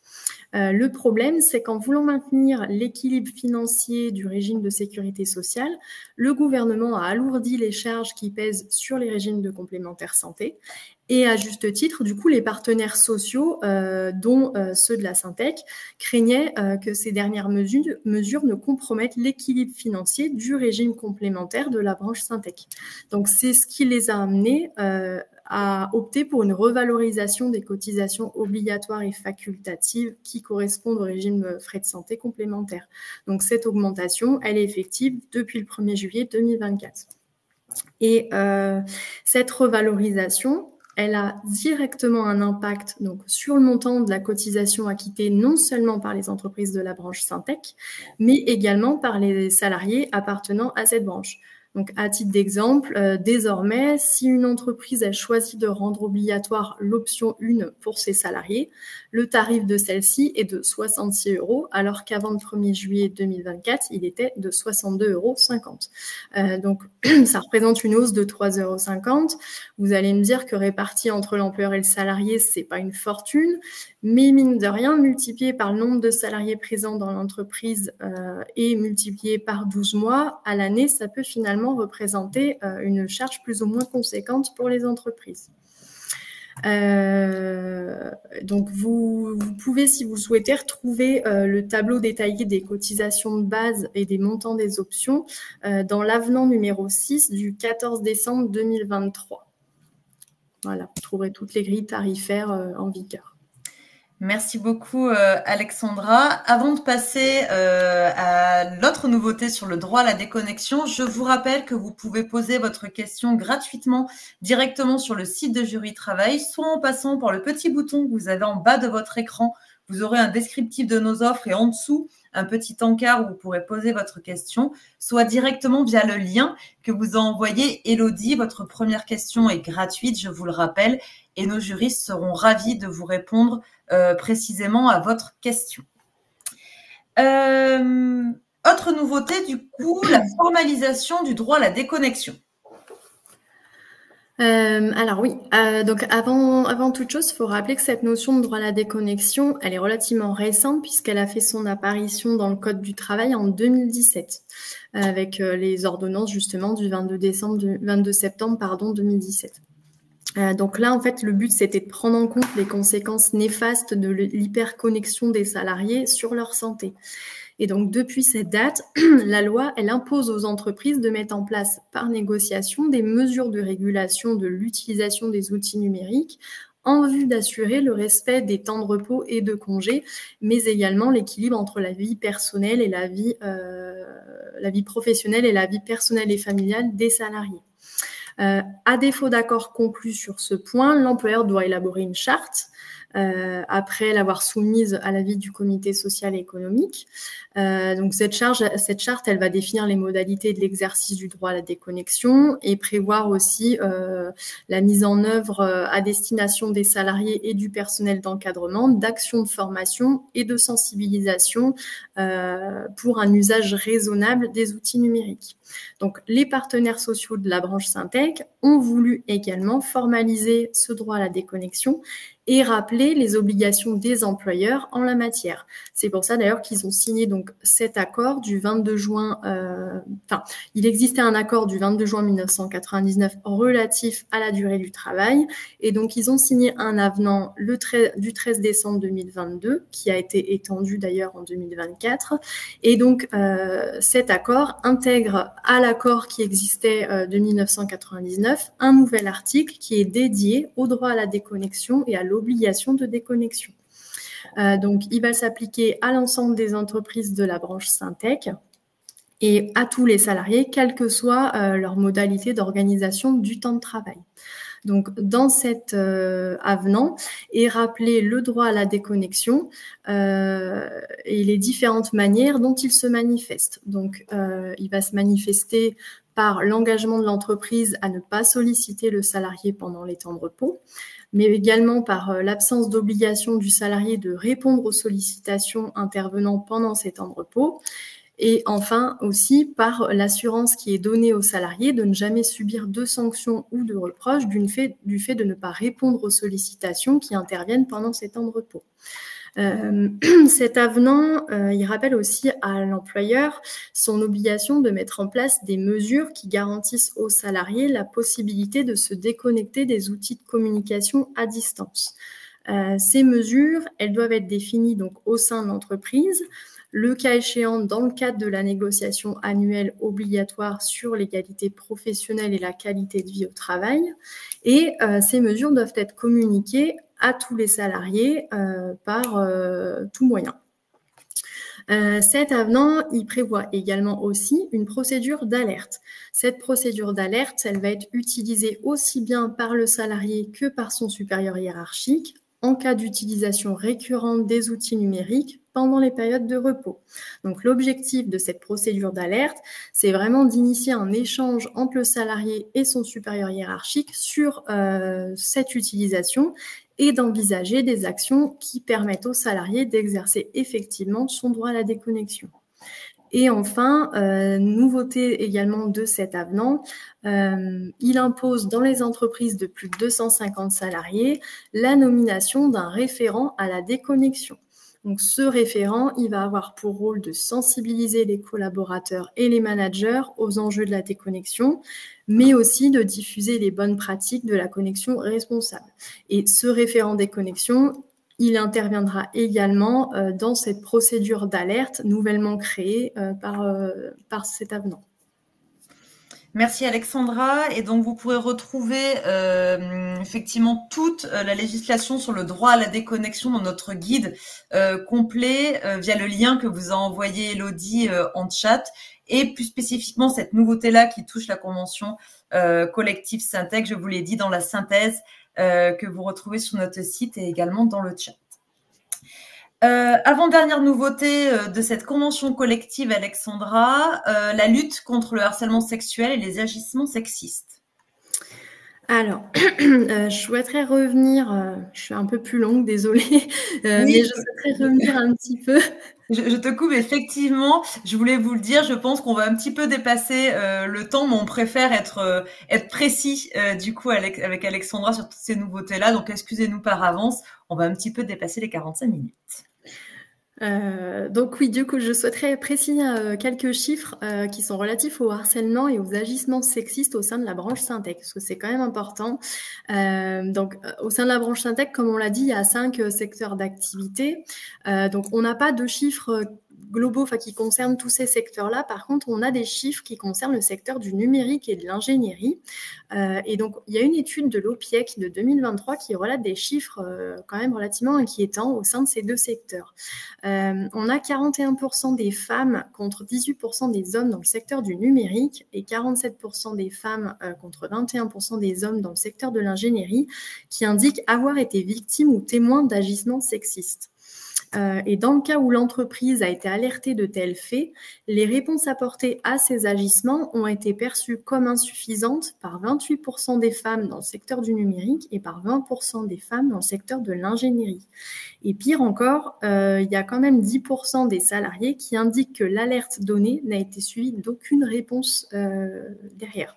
Le problème, c'est qu'en voulant maintenir l'équilibre financier du régime de sécurité sociale, le gouvernement a alourdi les charges qui pèsent sur les régimes de complémentaire santé. Et à juste titre, du coup, les partenaires sociaux, dont ceux de la Syntec, craignaient que ces dernières mesures ne compromettent l'équilibre financier du régime complémentaire de la branche Syntec. Donc, c'est ce qui les a amenés à opter pour une revalorisation des cotisations obligatoires et facultatives qui correspondent au régime frais de santé complémentaire. Donc, cette augmentation, elle est effective depuis le 1er juillet 2024. Et cette revalorisation, elle a directement un impact donc, sur le montant de la cotisation acquittée non seulement par les entreprises de la branche Syntec, mais également par les salariés appartenant à cette branche. Donc, à titre d'exemple, désormais, si une entreprise a choisi de rendre obligatoire l'option 1 pour ses salariés, le tarif de celle-ci est de 66 €, alors qu'avant le 1er juillet 2024, il était de 62,50 €. Donc, ça représente une hausse de 3,50 €. Vous allez me dire que réparti entre l'employeur et le salarié, c'est pas une fortune, mais mine de rien, multiplié par le nombre de salariés présents dans l'entreprise et multiplié par 12 mois, à l'année, ça peut finalement représenter une charge plus ou moins conséquente pour les entreprises. Donc, vous pouvez, si vous souhaitez, retrouver le tableau détaillé des cotisations de base et des montants des options dans l'avenant numéro 6 du 14 décembre 2023. Voilà, vous trouverez toutes les grilles tarifaires en vigueur. Merci beaucoup, Alexandra. Avant de passer à l'autre nouveauté sur le droit à la déconnexion, je vous rappelle que vous pouvez poser votre question gratuitement directement sur le site de Jury Travail, soit en passant par le petit bouton que vous avez en bas de votre écran. Vous aurez un descriptif de nos offres et en dessous, un petit encart où vous pourrez poser votre question, soit directement via le lien que vous a envoyé Élodie. Votre première question est gratuite, je vous le rappelle, et nos juristes seront ravis de vous répondre précisément à votre question. Autre nouveauté, du coup, la formalisation du droit à la déconnexion. Alors oui, donc avant toute chose, il faut rappeler que cette notion de droit à la déconnexion, elle est relativement récente puisqu'elle a fait son apparition dans le Code du travail en 2017 avec les ordonnances justement du 22 septembre 2017. Donc là, en fait, le but, c'était de prendre en compte les conséquences néfastes de l'hyperconnexion des salariés sur leur santé. Et donc, depuis cette date, la loi, elle impose aux entreprises de mettre en place par négociation des mesures de régulation de l'utilisation des outils numériques en vue d'assurer le respect des temps de repos et de congés, mais également l'équilibre entre la vie personnelle et la vie professionnelle et la vie personnelle et familiale des salariés. À défaut d'accord conclu sur ce point, l'employeur doit élaborer une charte après l'avoir soumise à l'avis du comité social et économique. Donc cette charte, elle va définir les modalités de l'exercice du droit à la déconnexion et prévoir aussi la mise en œuvre à destination des salariés et du personnel d'encadrement d'actions de formation et de sensibilisation pour un usage raisonnable des outils numériques. Donc, les partenaires sociaux de la branche Syntec ont voulu également formaliser ce droit à la déconnexion et rappeler les obligations des employeurs en la matière. C'est pour ça d'ailleurs qu'ils ont signé donc cet accord du 22 juin. Il existait un accord du 22 juin 1999 relatif à la durée du travail, et donc ils ont signé un avenant du 13 décembre 2022 qui a été étendu d'ailleurs en 2024. Et donc cet accord intègre à l'accord qui existait de 1999 un nouvel article qui est dédié au droit à la déconnexion et à l'obligation de déconnexion. Donc, il va s'appliquer à l'ensemble des entreprises de la branche Syntec et à tous les salariés, quelle que soit leur modalité d'organisation du temps de travail. Donc, dans cet avenant est rappelé le droit à la déconnexion et les différentes manières dont il se manifeste. Donc, il va se manifester par l'engagement de l'entreprise à ne pas solliciter le salarié pendant les temps de repos, mais également par l'absence d'obligation du salarié de répondre aux sollicitations intervenant pendant ces temps de repos, et enfin aussi par l'assurance qui est donnée aux salariés de ne jamais subir de sanctions ou de reproches du fait de ne pas répondre aux sollicitations qui interviennent pendant ces temps de repos. Cet avenant, il rappelle aussi à l'employeur son obligation de mettre en place des mesures qui garantissent aux salariés la possibilité de se déconnecter des outils de communication à distance. Ces mesures, elles doivent être définies donc au sein de l'entreprise, le cas échéant dans le cadre de la négociation annuelle obligatoire sur l'égalité professionnelle et la qualité de vie au travail. Et ces mesures doivent être communiquées à tous les salariés par tout moyen. Cet avenant, il prévoit également aussi une procédure d'alerte. Cette procédure d'alerte, elle va être utilisée aussi bien par le salarié que par son supérieur hiérarchique en cas d'utilisation récurrente des outils numériques pendant les périodes de repos. Donc l'objectif de cette procédure d'alerte, c'est vraiment d'initier un échange entre le salarié et son supérieur hiérarchique sur cette utilisation et d'envisager des actions qui permettent au salarié d'exercer effectivement son droit à la déconnexion. Et enfin, nouveauté également de cet avenant, il impose dans les entreprises de plus de 250 salariés la nomination d'un référent à la déconnexion. Donc ce référent, il va avoir pour rôle de sensibiliser les collaborateurs et les managers aux enjeux de la déconnexion, mais aussi de diffuser les bonnes pratiques de la connexion responsable. Et ce référent déconnexion, il interviendra également dans cette procédure d'alerte nouvellement créée par cet avenant. Merci Alexandra. Et donc vous pourrez retrouver effectivement toute la législation sur le droit à la déconnexion dans notre guide complet via le lien que vous a envoyé Elodie en chat. Et plus spécifiquement cette nouveauté-là qui touche la convention collective Syntec, je vous l'ai dit dans la synthèse que vous retrouvez sur notre site et également dans le chat. Avant-dernière nouveauté de cette convention collective, Alexandra, la lutte contre le harcèlement sexuel et les agissements sexistes. Alors, je souhaiterais revenir, je suis un peu plus longue, désolée, mais je souhaiterais revenir un petit peu. Je te coupe, effectivement, je voulais vous le dire, je pense qu'on va un petit peu dépasser le temps, mais on préfère être précis du coup avec Alexandra sur toutes ces nouveautés-là, donc excusez-nous par avance, on va un petit peu dépasser les 45 minutes. Donc oui, du coup, je souhaiterais préciser quelques chiffres qui sont relatifs au harcèlement et aux agissements sexistes au sein de la branche Syntec, parce que c'est quand même important. Donc, au sein de la branche Syntec, comme on l'a dit, il y a 5 secteurs d'activité. Donc, on n'a pas de chiffres globaux, qui concernent tous ces secteurs-là. Par contre, on a des chiffres qui concernent le secteur du numérique et de l'ingénierie. Et donc, il y a une étude de l'OPIEC de 2023 qui relate des chiffres quand même relativement inquiétants au sein de ces deux secteurs. On a 41% des femmes contre 18% des hommes dans le secteur du numérique et 47% des femmes contre 21% des hommes dans le secteur de l'ingénierie qui indiquent avoir été victimes ou témoins d'agissements sexistes. Et dans le cas où l'entreprise a été alertée de tels faits, les réponses apportées à ces agissements ont été perçues comme insuffisantes par 28% des femmes dans le secteur du numérique et par 20% des femmes dans le secteur de l'ingénierie. Et pire encore, il y a quand même 10% des salariés qui indiquent que l'alerte donnée n'a été suivie d'aucune réponse derrière.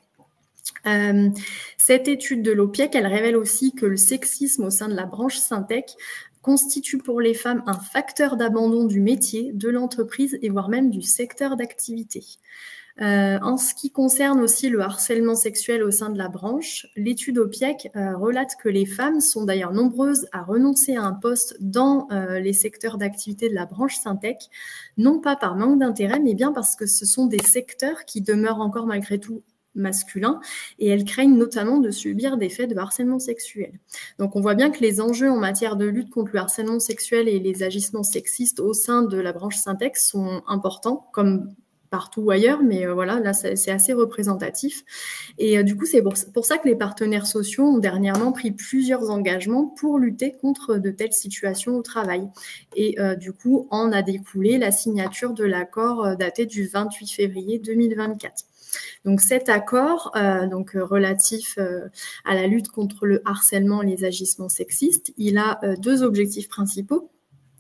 Cette étude de l'OPIEC, elle révèle aussi que le sexisme au sein de la branche Syntec constitue pour les femmes un facteur d'abandon du métier, de l'entreprise et voire même du secteur d'activité. En ce qui concerne aussi le harcèlement sexuel au sein de la branche, l'étude OPIEC relate que les femmes sont d'ailleurs nombreuses à renoncer à un poste dans les secteurs d'activité de la branche Syntec, non pas par manque d'intérêt, mais bien parce que ce sont des secteurs qui demeurent encore malgré tout masculins et elles craignent notamment de subir des faits de harcèlement sexuel. Donc on voit bien que les enjeux en matière de lutte contre le harcèlement sexuel et les agissements sexistes au sein de la branche Syntec sont importants, comme partout ailleurs, mais voilà, là c'est assez représentatif. Et du coup, c'est pour ça que les partenaires sociaux ont dernièrement pris plusieurs engagements pour lutter contre de telles situations au travail. Et du coup, en a découlé la signature de l'accord daté du 28 février 2024. Donc cet accord, relatif à la lutte contre le harcèlement et les agissements sexistes, il a deux objectifs principaux.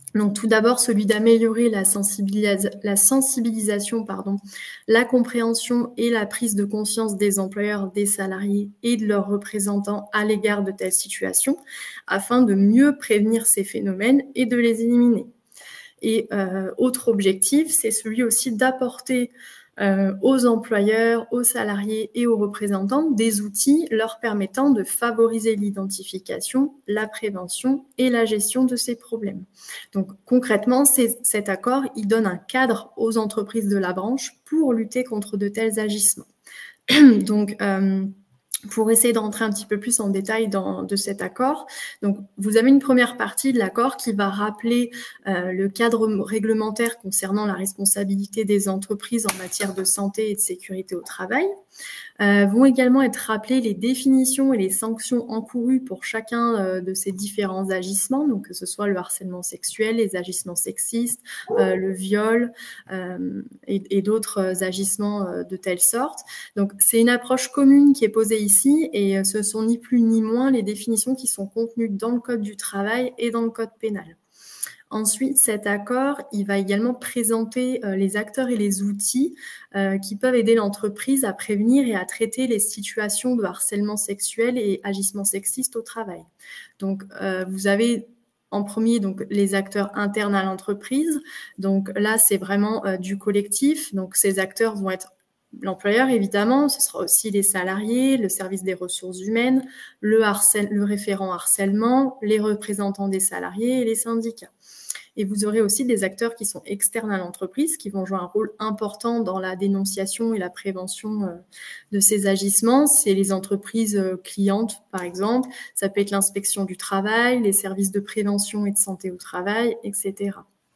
Donc, tout d'abord, celui d'améliorer la sensibilisation, la compréhension et la prise de conscience des employeurs, des salariés et de leurs représentants à l'égard de telles situations, afin de mieux prévenir ces phénomènes et de les éliminer. Et autre objectif, c'est celui aussi d'apporter aux employeurs, aux salariés et aux représentants des outils leur permettant de favoriser l'identification, la prévention et la gestion de ces problèmes. Donc concrètement, cet accord, il donne un cadre aux entreprises de la branche pour lutter contre de tels agissements. Donc, pour essayer d'entrer un petit peu plus en détail de cet accord. Donc, vous avez une première partie de l'accord qui va rappeler le cadre réglementaire concernant la responsabilité des entreprises en matière de santé et de sécurité au travail. Vont également être rappelées les définitions et les sanctions encourues pour chacun de ces différents agissements, donc que ce soit le harcèlement sexuel, les agissements sexistes, le viol et d'autres agissements de telle sorte. Donc c'est une approche commune qui est posée ici et ce sont ni plus ni moins les définitions qui sont contenues dans le Code du travail et dans le Code pénal. Ensuite, cet accord, il va également présenter les acteurs et les outils qui peuvent aider l'entreprise à prévenir et à traiter les situations de harcèlement sexuel et agissements sexistes au travail. Donc, vous avez en premier donc les acteurs internes à l'entreprise. Donc là, c'est vraiment du collectif. Donc, ces acteurs vont être l'employeur, évidemment, ce sera aussi les salariés, le service des ressources humaines, le référent harcèlement, les représentants des salariés et les syndicats. Et vous aurez aussi des acteurs qui sont externes à l'entreprise, qui vont jouer un rôle important dans la dénonciation et la prévention de ces agissements. C'est les entreprises clientes, par exemple. Ça peut être l'inspection du travail, les services de prévention et de santé au travail, etc.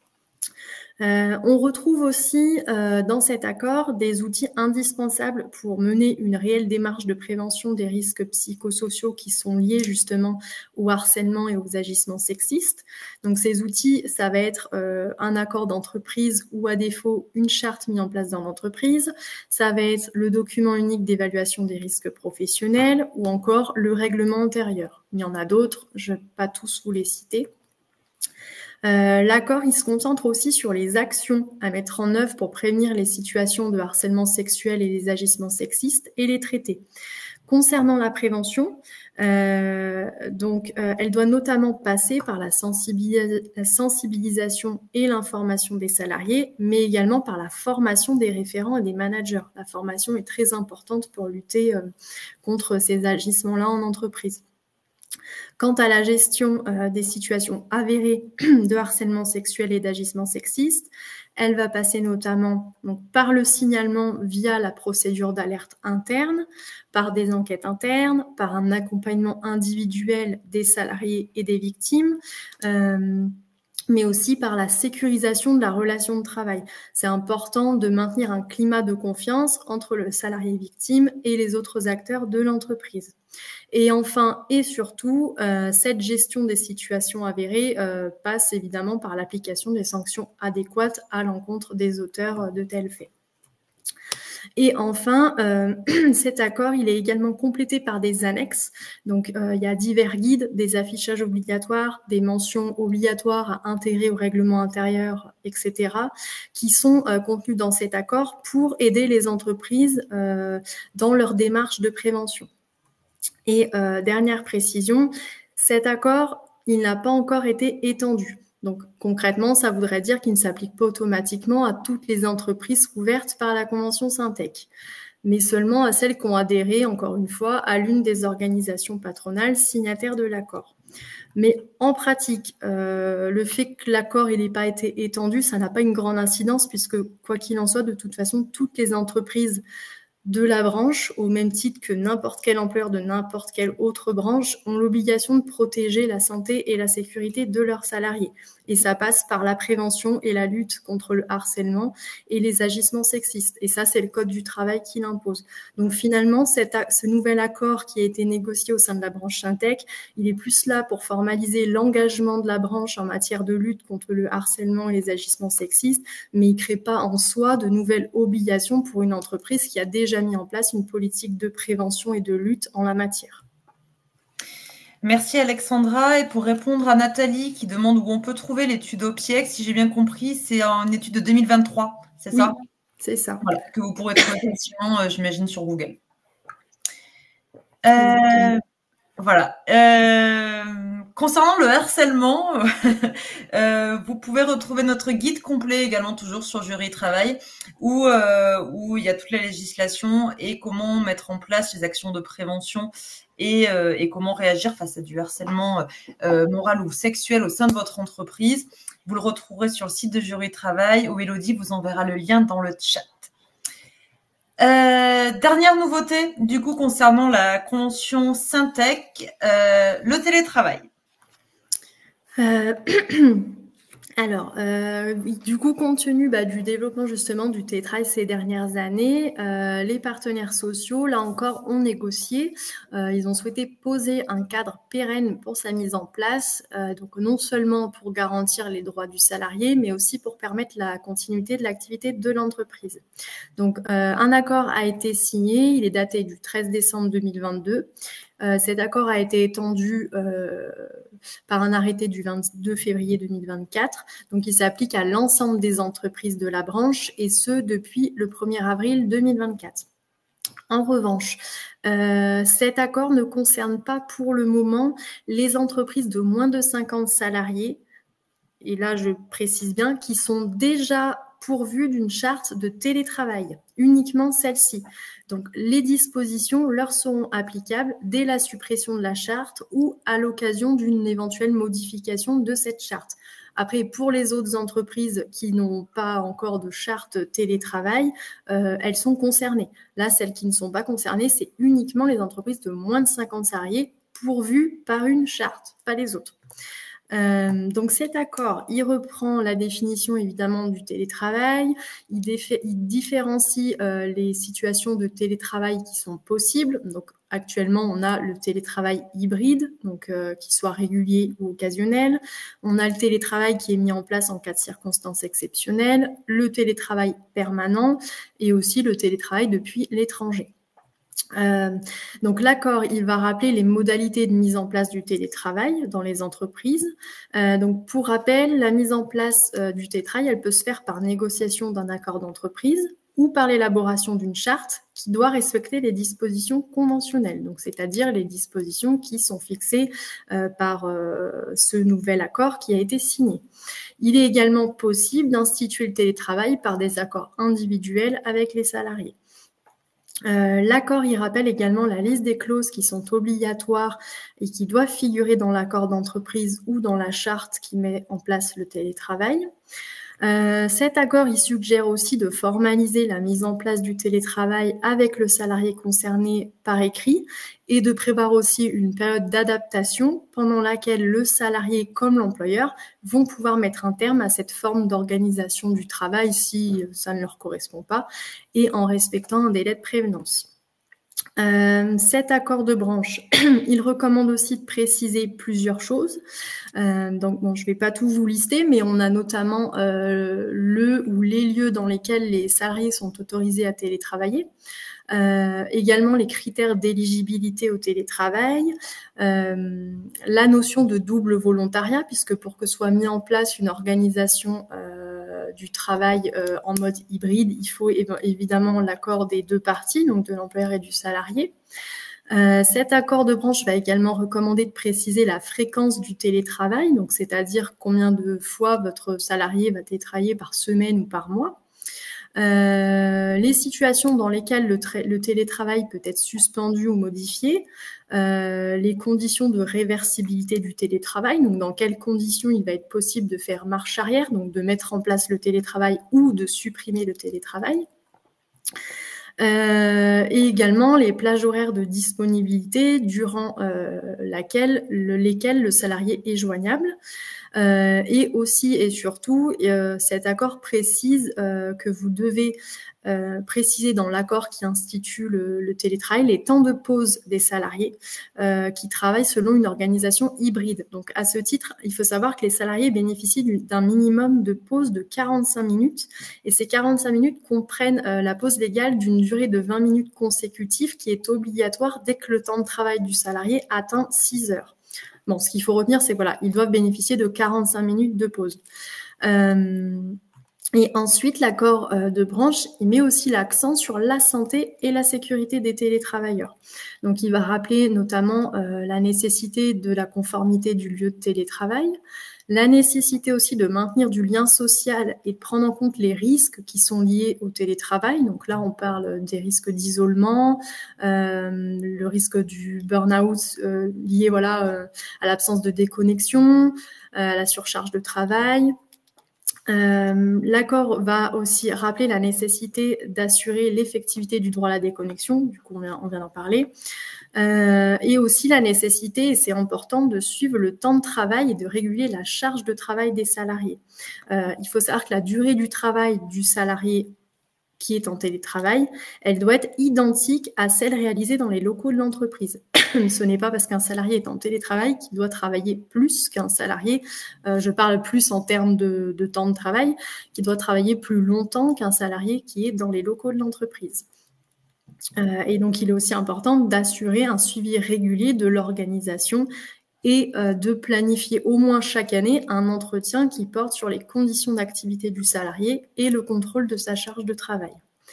On retrouve aussi dans cet accord des outils indispensables pour mener une réelle démarche de prévention des risques psychosociaux qui sont liés justement au harcèlement et aux agissements sexistes. Donc ces outils, ça va être un accord d'entreprise ou à défaut une charte mise en place dans l'entreprise. Ça va être le document unique d'évaluation des risques professionnels ou encore le règlement intérieur. Il y en a d'autres, je ne vais pas tous vous les citer. L'accord, il se concentre aussi sur les actions à mettre en œuvre pour prévenir les situations de harcèlement sexuel et les agissements sexistes et les traiter. Concernant la prévention, elle doit notamment passer par la sensibilisation et l'information des salariés, mais également par la formation des référents et des managers. La formation est très importante pour lutter contre ces agissements-là en entreprise. Quant à la gestion des situations avérées de harcèlement sexuel et d'agissement sexiste, elle va passer notamment par le signalement via la procédure d'alerte interne, par des enquêtes internes, par un accompagnement individuel des salariés et des victimes, mais aussi par la sécurisation de la relation de travail. C'est important de maintenir un climat de confiance entre le salarié victime et les autres acteurs de l'entreprise. Et enfin, et surtout, cette gestion des situations avérées passe évidemment par l'application des sanctions adéquates à l'encontre des auteurs de tels faits. Et enfin, cet accord, il est également complété par des annexes. Donc, il y a divers guides, des affichages obligatoires, des mentions obligatoires à intégrer au règlement intérieur, etc., qui sont contenus dans cet accord pour aider les entreprises dans leur démarche de prévention. Et dernière précision, cet accord, il n'a pas encore été étendu. Donc concrètement, ça voudrait dire qu'il ne s'applique pas automatiquement à toutes les entreprises couvertes par la Convention Syntec, mais seulement à celles qui ont adhéré, encore une fois, à l'une des organisations patronales signataires de l'accord. Mais en pratique, le fait que l'accord n'ait pas été étendu, ça n'a pas une grande incidence puisque, quoi qu'il en soit, de toute façon, toutes les entreprises de la branche, au même titre que n'importe quel employeur de n'importe quelle autre branche, ont l'obligation de protéger la santé et la sécurité de leurs salariés. Et ça passe par la prévention et la lutte contre le harcèlement et les agissements sexistes. Et ça, c'est le Code du travail qui l'impose. Donc finalement, ce nouvel accord qui a été négocié au sein de la branche Syntec, il est plus là pour formaliser l'engagement de la branche en matière de lutte contre le harcèlement et les agissements sexistes, mais il ne crée pas en soi de nouvelles obligations pour une entreprise qui a déjà mis en place une politique de prévention et de lutte en la matière. Merci Alexandra. Et pour répondre à Nathalie qui demande où on peut trouver l'étude OPIEX, si j'ai bien compris, c'est une étude de 2023, c'est Oui, ça? c'est ça. Voilà, que vous pourrez trouver facilement, j'imagine, sur Google. Exactement. Voilà. Concernant le harcèlement, vous pouvez retrouver notre guide complet également toujours sur Jury Travail où il y a toute la législation et comment mettre en place les actions de prévention et comment réagir face à du harcèlement moral ou sexuel au sein de votre entreprise. Vous le retrouverez sur le site de Jury Travail où Élodie vous enverra le lien dans le chat. Dernière nouveauté, du coup, concernant la convention Syntec, le télétravail. Alors, du coup, compte tenu du développement justement du télétravail ces dernières années, les partenaires sociaux, là encore, ont négocié. Ils ont souhaité poser un cadre pérenne pour sa mise en place, donc non seulement pour garantir les droits du salarié, mais aussi pour permettre la continuité de l'activité de l'entreprise. Donc, un accord a été signé, il est daté du 13 décembre 2022. Cet accord a été étendu par un arrêté du 22 février 2024. Donc, il s'applique à l'ensemble des entreprises de la branche et ce, depuis le 1er avril 2024. En revanche, cet accord ne concerne pas pour le moment les entreprises de moins de 50 salariés, et là je précise bien, qui sont déjà pourvues d'une charte de télétravail, uniquement celle-ci. Donc les dispositions leur seront applicables dès la suppression de la charte ou à l'occasion d'une éventuelle modification de cette charte. Après, pour les autres entreprises qui n'ont pas encore de charte télétravail, elles sont concernées. Là, celles qui ne sont pas concernées, c'est uniquement les entreprises de moins de 50 salariés pourvues par une charte, pas les autres. Donc cet accord, il reprend la définition évidemment du télétravail, il différencie les situations de télétravail qui sont possibles. Donc actuellement, on a le télétravail hybride, donc qui soit régulier ou occasionnel. On a le télétravail qui est mis en place en cas de circonstances exceptionnelles, le télétravail permanent et aussi le télétravail depuis l'étranger. Donc l'accord, il va rappeler les modalités de mise en place du télétravail dans les entreprises. Donc pour rappel, la mise en place du télétravail, elle peut se faire par négociation d'un accord d'entreprise ou par l'élaboration d'une charte qui doit respecter les dispositions conventionnelles, donc c'est-à-dire les dispositions qui sont fixées par ce nouvel accord qui a été signé. Il est également possible d'instituer le télétravail par des accords individuels avec les salariés. L'accord, il rappelle également la liste des clauses qui sont obligatoires et qui doivent figurer dans l'accord d'entreprise ou dans la charte qui met en place le télétravail. Cet accord, il suggère aussi de formaliser la mise en place du télétravail avec le salarié concerné par écrit et de prévoir aussi une période d'adaptation pendant laquelle le salarié comme l'employeur vont pouvoir mettre un terme à cette forme d'organisation du travail si ça ne leur correspond pas et en respectant un délai de prévenance. Cet accord de branche, il recommande aussi de préciser plusieurs choses. Donc, bon, je ne vais pas tout vous lister, mais on a notamment le ou les lieux dans lesquels les salariés sont autorisés à télétravailler. Également les critères d'éligibilité au télétravail, la notion de double volontariat, puisque pour que soit mis en place une organisation du travail en mode hybride, il faut évidemment l'accord des deux parties, donc de l'employeur et du salarié. Cet accord de branche va également recommander de préciser la fréquence du télétravail, donc c'est-à-dire combien de fois votre salarié va télétravailler par semaine ou par mois. Les situations dans lesquelles le télétravail peut être suspendu ou modifié, les conditions de réversibilité du télétravail, donc dans quelles conditions il va être possible de faire marche arrière, donc de mettre en place le télétravail ou de supprimer le télétravail. Et également les plages horaires de disponibilité durant lesquelles le salarié est joignable. Et aussi et surtout, cet accord précise que vous devez préciser dans l'accord qui institue le télétravail les temps de pause des salariés qui travaillent selon une organisation hybride. Donc à ce titre, il faut savoir que les salariés bénéficient d'un minimum de pause de 45 minutes et ces 45 minutes comprennent la pause légale d'une durée de 20 minutes consécutives qui est obligatoire dès que le temps de travail du salarié atteint 6 heures. Bon, ce qu'il faut retenir, c'est voilà, ils doivent bénéficier de 45 minutes de pause. Et ensuite, l'accord de branche, il met aussi l'accent sur la santé et la sécurité des télétravailleurs. Donc, il va rappeler notamment la nécessité de la conformité du lieu de télétravail, la nécessité aussi de maintenir du lien social et de prendre en compte les risques qui sont liés au télétravail. Donc là, on parle des risques d'isolement, le risque du burn-out lié à l'absence de déconnexion, à la surcharge de travail. L'accord va aussi rappeler la nécessité d'assurer l'effectivité du droit à la déconnexion, du coup on vient d'en parler, et aussi la nécessité, et c'est important, de suivre le temps de travail et de réguler la charge de travail des salariés. Il faut savoir que la durée du travail du salarié qui est en télétravail, elle doit être identique à celle réalisée dans les locaux de l'entreprise. Ce n'est pas parce qu'un salarié est en télétravail qu'il doit travailler plus qu'un salarié, je parle plus en termes de temps de travail, qui doit travailler plus longtemps qu'un salarié qui est dans les locaux de l'entreprise. Et donc, il est aussi important d'assurer un suivi régulier de l'organisation et de planifier au moins chaque année un entretien qui porte sur les conditions d'activité du salarié et le contrôle de sa charge de travail.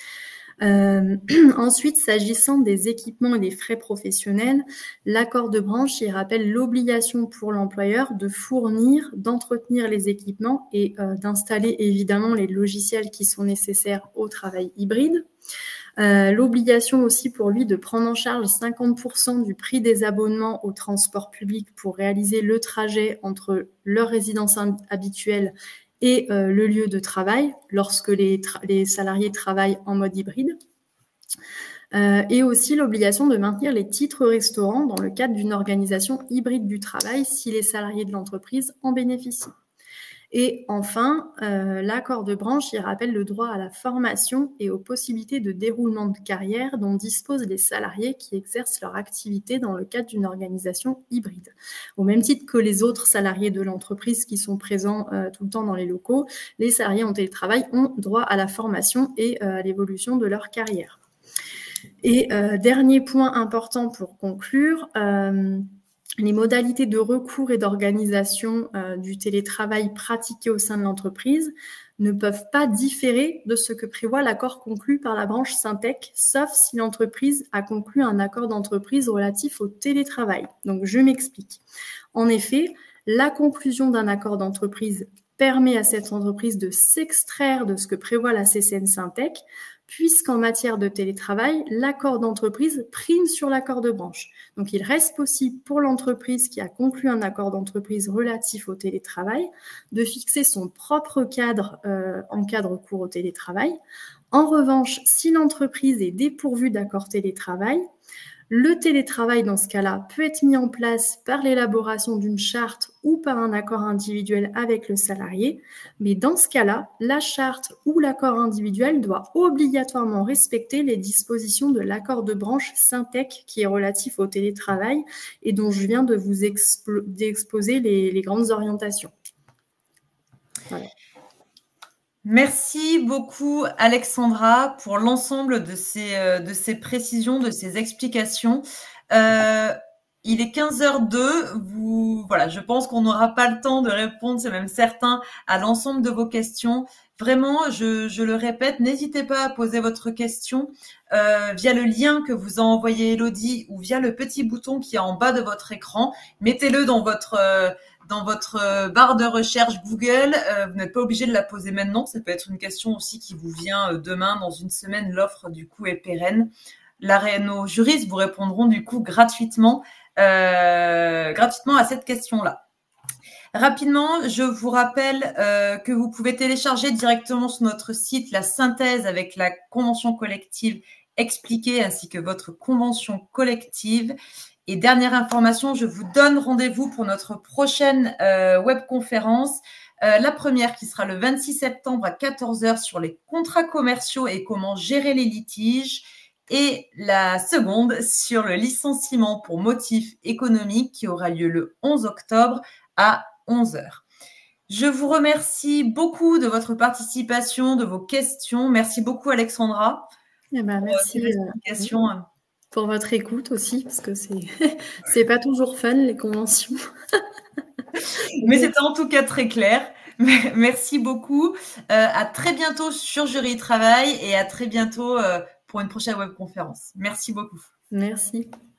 Ensuite, s'agissant des équipements et des frais professionnels, l'accord de branche, il rappelle l'obligation pour l'employeur de fournir, d'entretenir les équipements et d'installer évidemment les logiciels qui sont nécessaires au travail hybride. L'obligation aussi pour lui de prendre en charge 50% du prix des abonnements au transport public pour réaliser le trajet entre leur résidence habituelle et le lieu de travail lorsque les salariés travaillent en mode hybride. Et aussi l'obligation de maintenir les titres restaurants dans le cadre d'une organisation hybride du travail si les salariés de l'entreprise en bénéficient. Et enfin, l'accord de branche, il rappelle le droit à la formation et aux possibilités de déroulement de carrière dont disposent les salariés qui exercent leur activité dans le cadre d'une organisation hybride. Au même titre que les autres salariés de l'entreprise qui sont présents tout le temps dans les locaux, les salariés en télétravail ont droit à la formation et à l'évolution de leur carrière. Et dernier point important pour conclure, les modalités de recours et d'organisation du télétravail pratiqué au sein de l'entreprise ne peuvent pas différer de ce que prévoit l'accord conclu par la branche Syntec, sauf si l'entreprise a conclu un accord d'entreprise relatif au télétravail. Donc, je m'explique. En effet, la conclusion d'un accord d'entreprise permet à cette entreprise de s'extraire de ce que prévoit la CCN Syntec, puisqu'en matière de télétravail, l'accord d'entreprise prime sur l'accord de branche. Donc, il reste possible pour l'entreprise qui a conclu un accord d'entreprise relatif au télétravail de fixer son propre cadre en cas de recours au télétravail. En revanche, si l'entreprise est dépourvue d'accord télétravail, le télétravail, dans ce cas-là, peut être mis en place par l'élaboration d'une charte ou par un accord individuel avec le salarié. Mais dans ce cas-là, la charte ou l'accord individuel doit obligatoirement respecter les dispositions de l'accord de branche Syntec qui est relatif au télétravail et dont je viens de vous exposer les grandes orientations. Voilà. Merci beaucoup, Alexandra, pour l'ensemble de ces précisions, de ces explications. Il est 15h02. Voilà, je pense qu'on n'aura pas le temps de répondre, c'est même certain, à l'ensemble de vos questions. Vraiment, je le répète, n'hésitez pas à poser votre question via le lien que vous a envoyé Elodie ou via le petit bouton qui est en bas de votre écran. Mettez-le dans votre barre de recherche Google. Vous n'êtes pas obligé de la poser maintenant. Ça peut être une question aussi qui vous vient demain, dans une semaine. L'offre, du coup, est pérenne. Nos juristes vous répondront, du coup, gratuitement à cette question-là. Rapidement, je vous rappelle que vous pouvez télécharger directement sur notre site la synthèse avec la convention collective expliquée ainsi que votre convention collective. Et dernière information, je vous donne rendez-vous pour notre prochaine webconférence. La première qui sera le 26 septembre à 14h sur les contrats commerciaux et comment gérer les litiges. Et la seconde sur le licenciement pour motif économique qui aura lieu le 11 octobre à 11h. Je vous remercie beaucoup de votre participation, de vos questions. Merci beaucoup, Alexandra. Merci. pour votre écoute aussi, parce que c'est pas toujours fun, les conventions. Mais c'était en tout cas très clair. Merci beaucoup. À très bientôt sur Jury Travail et à très bientôt pour une prochaine webconférence. Merci beaucoup. Merci.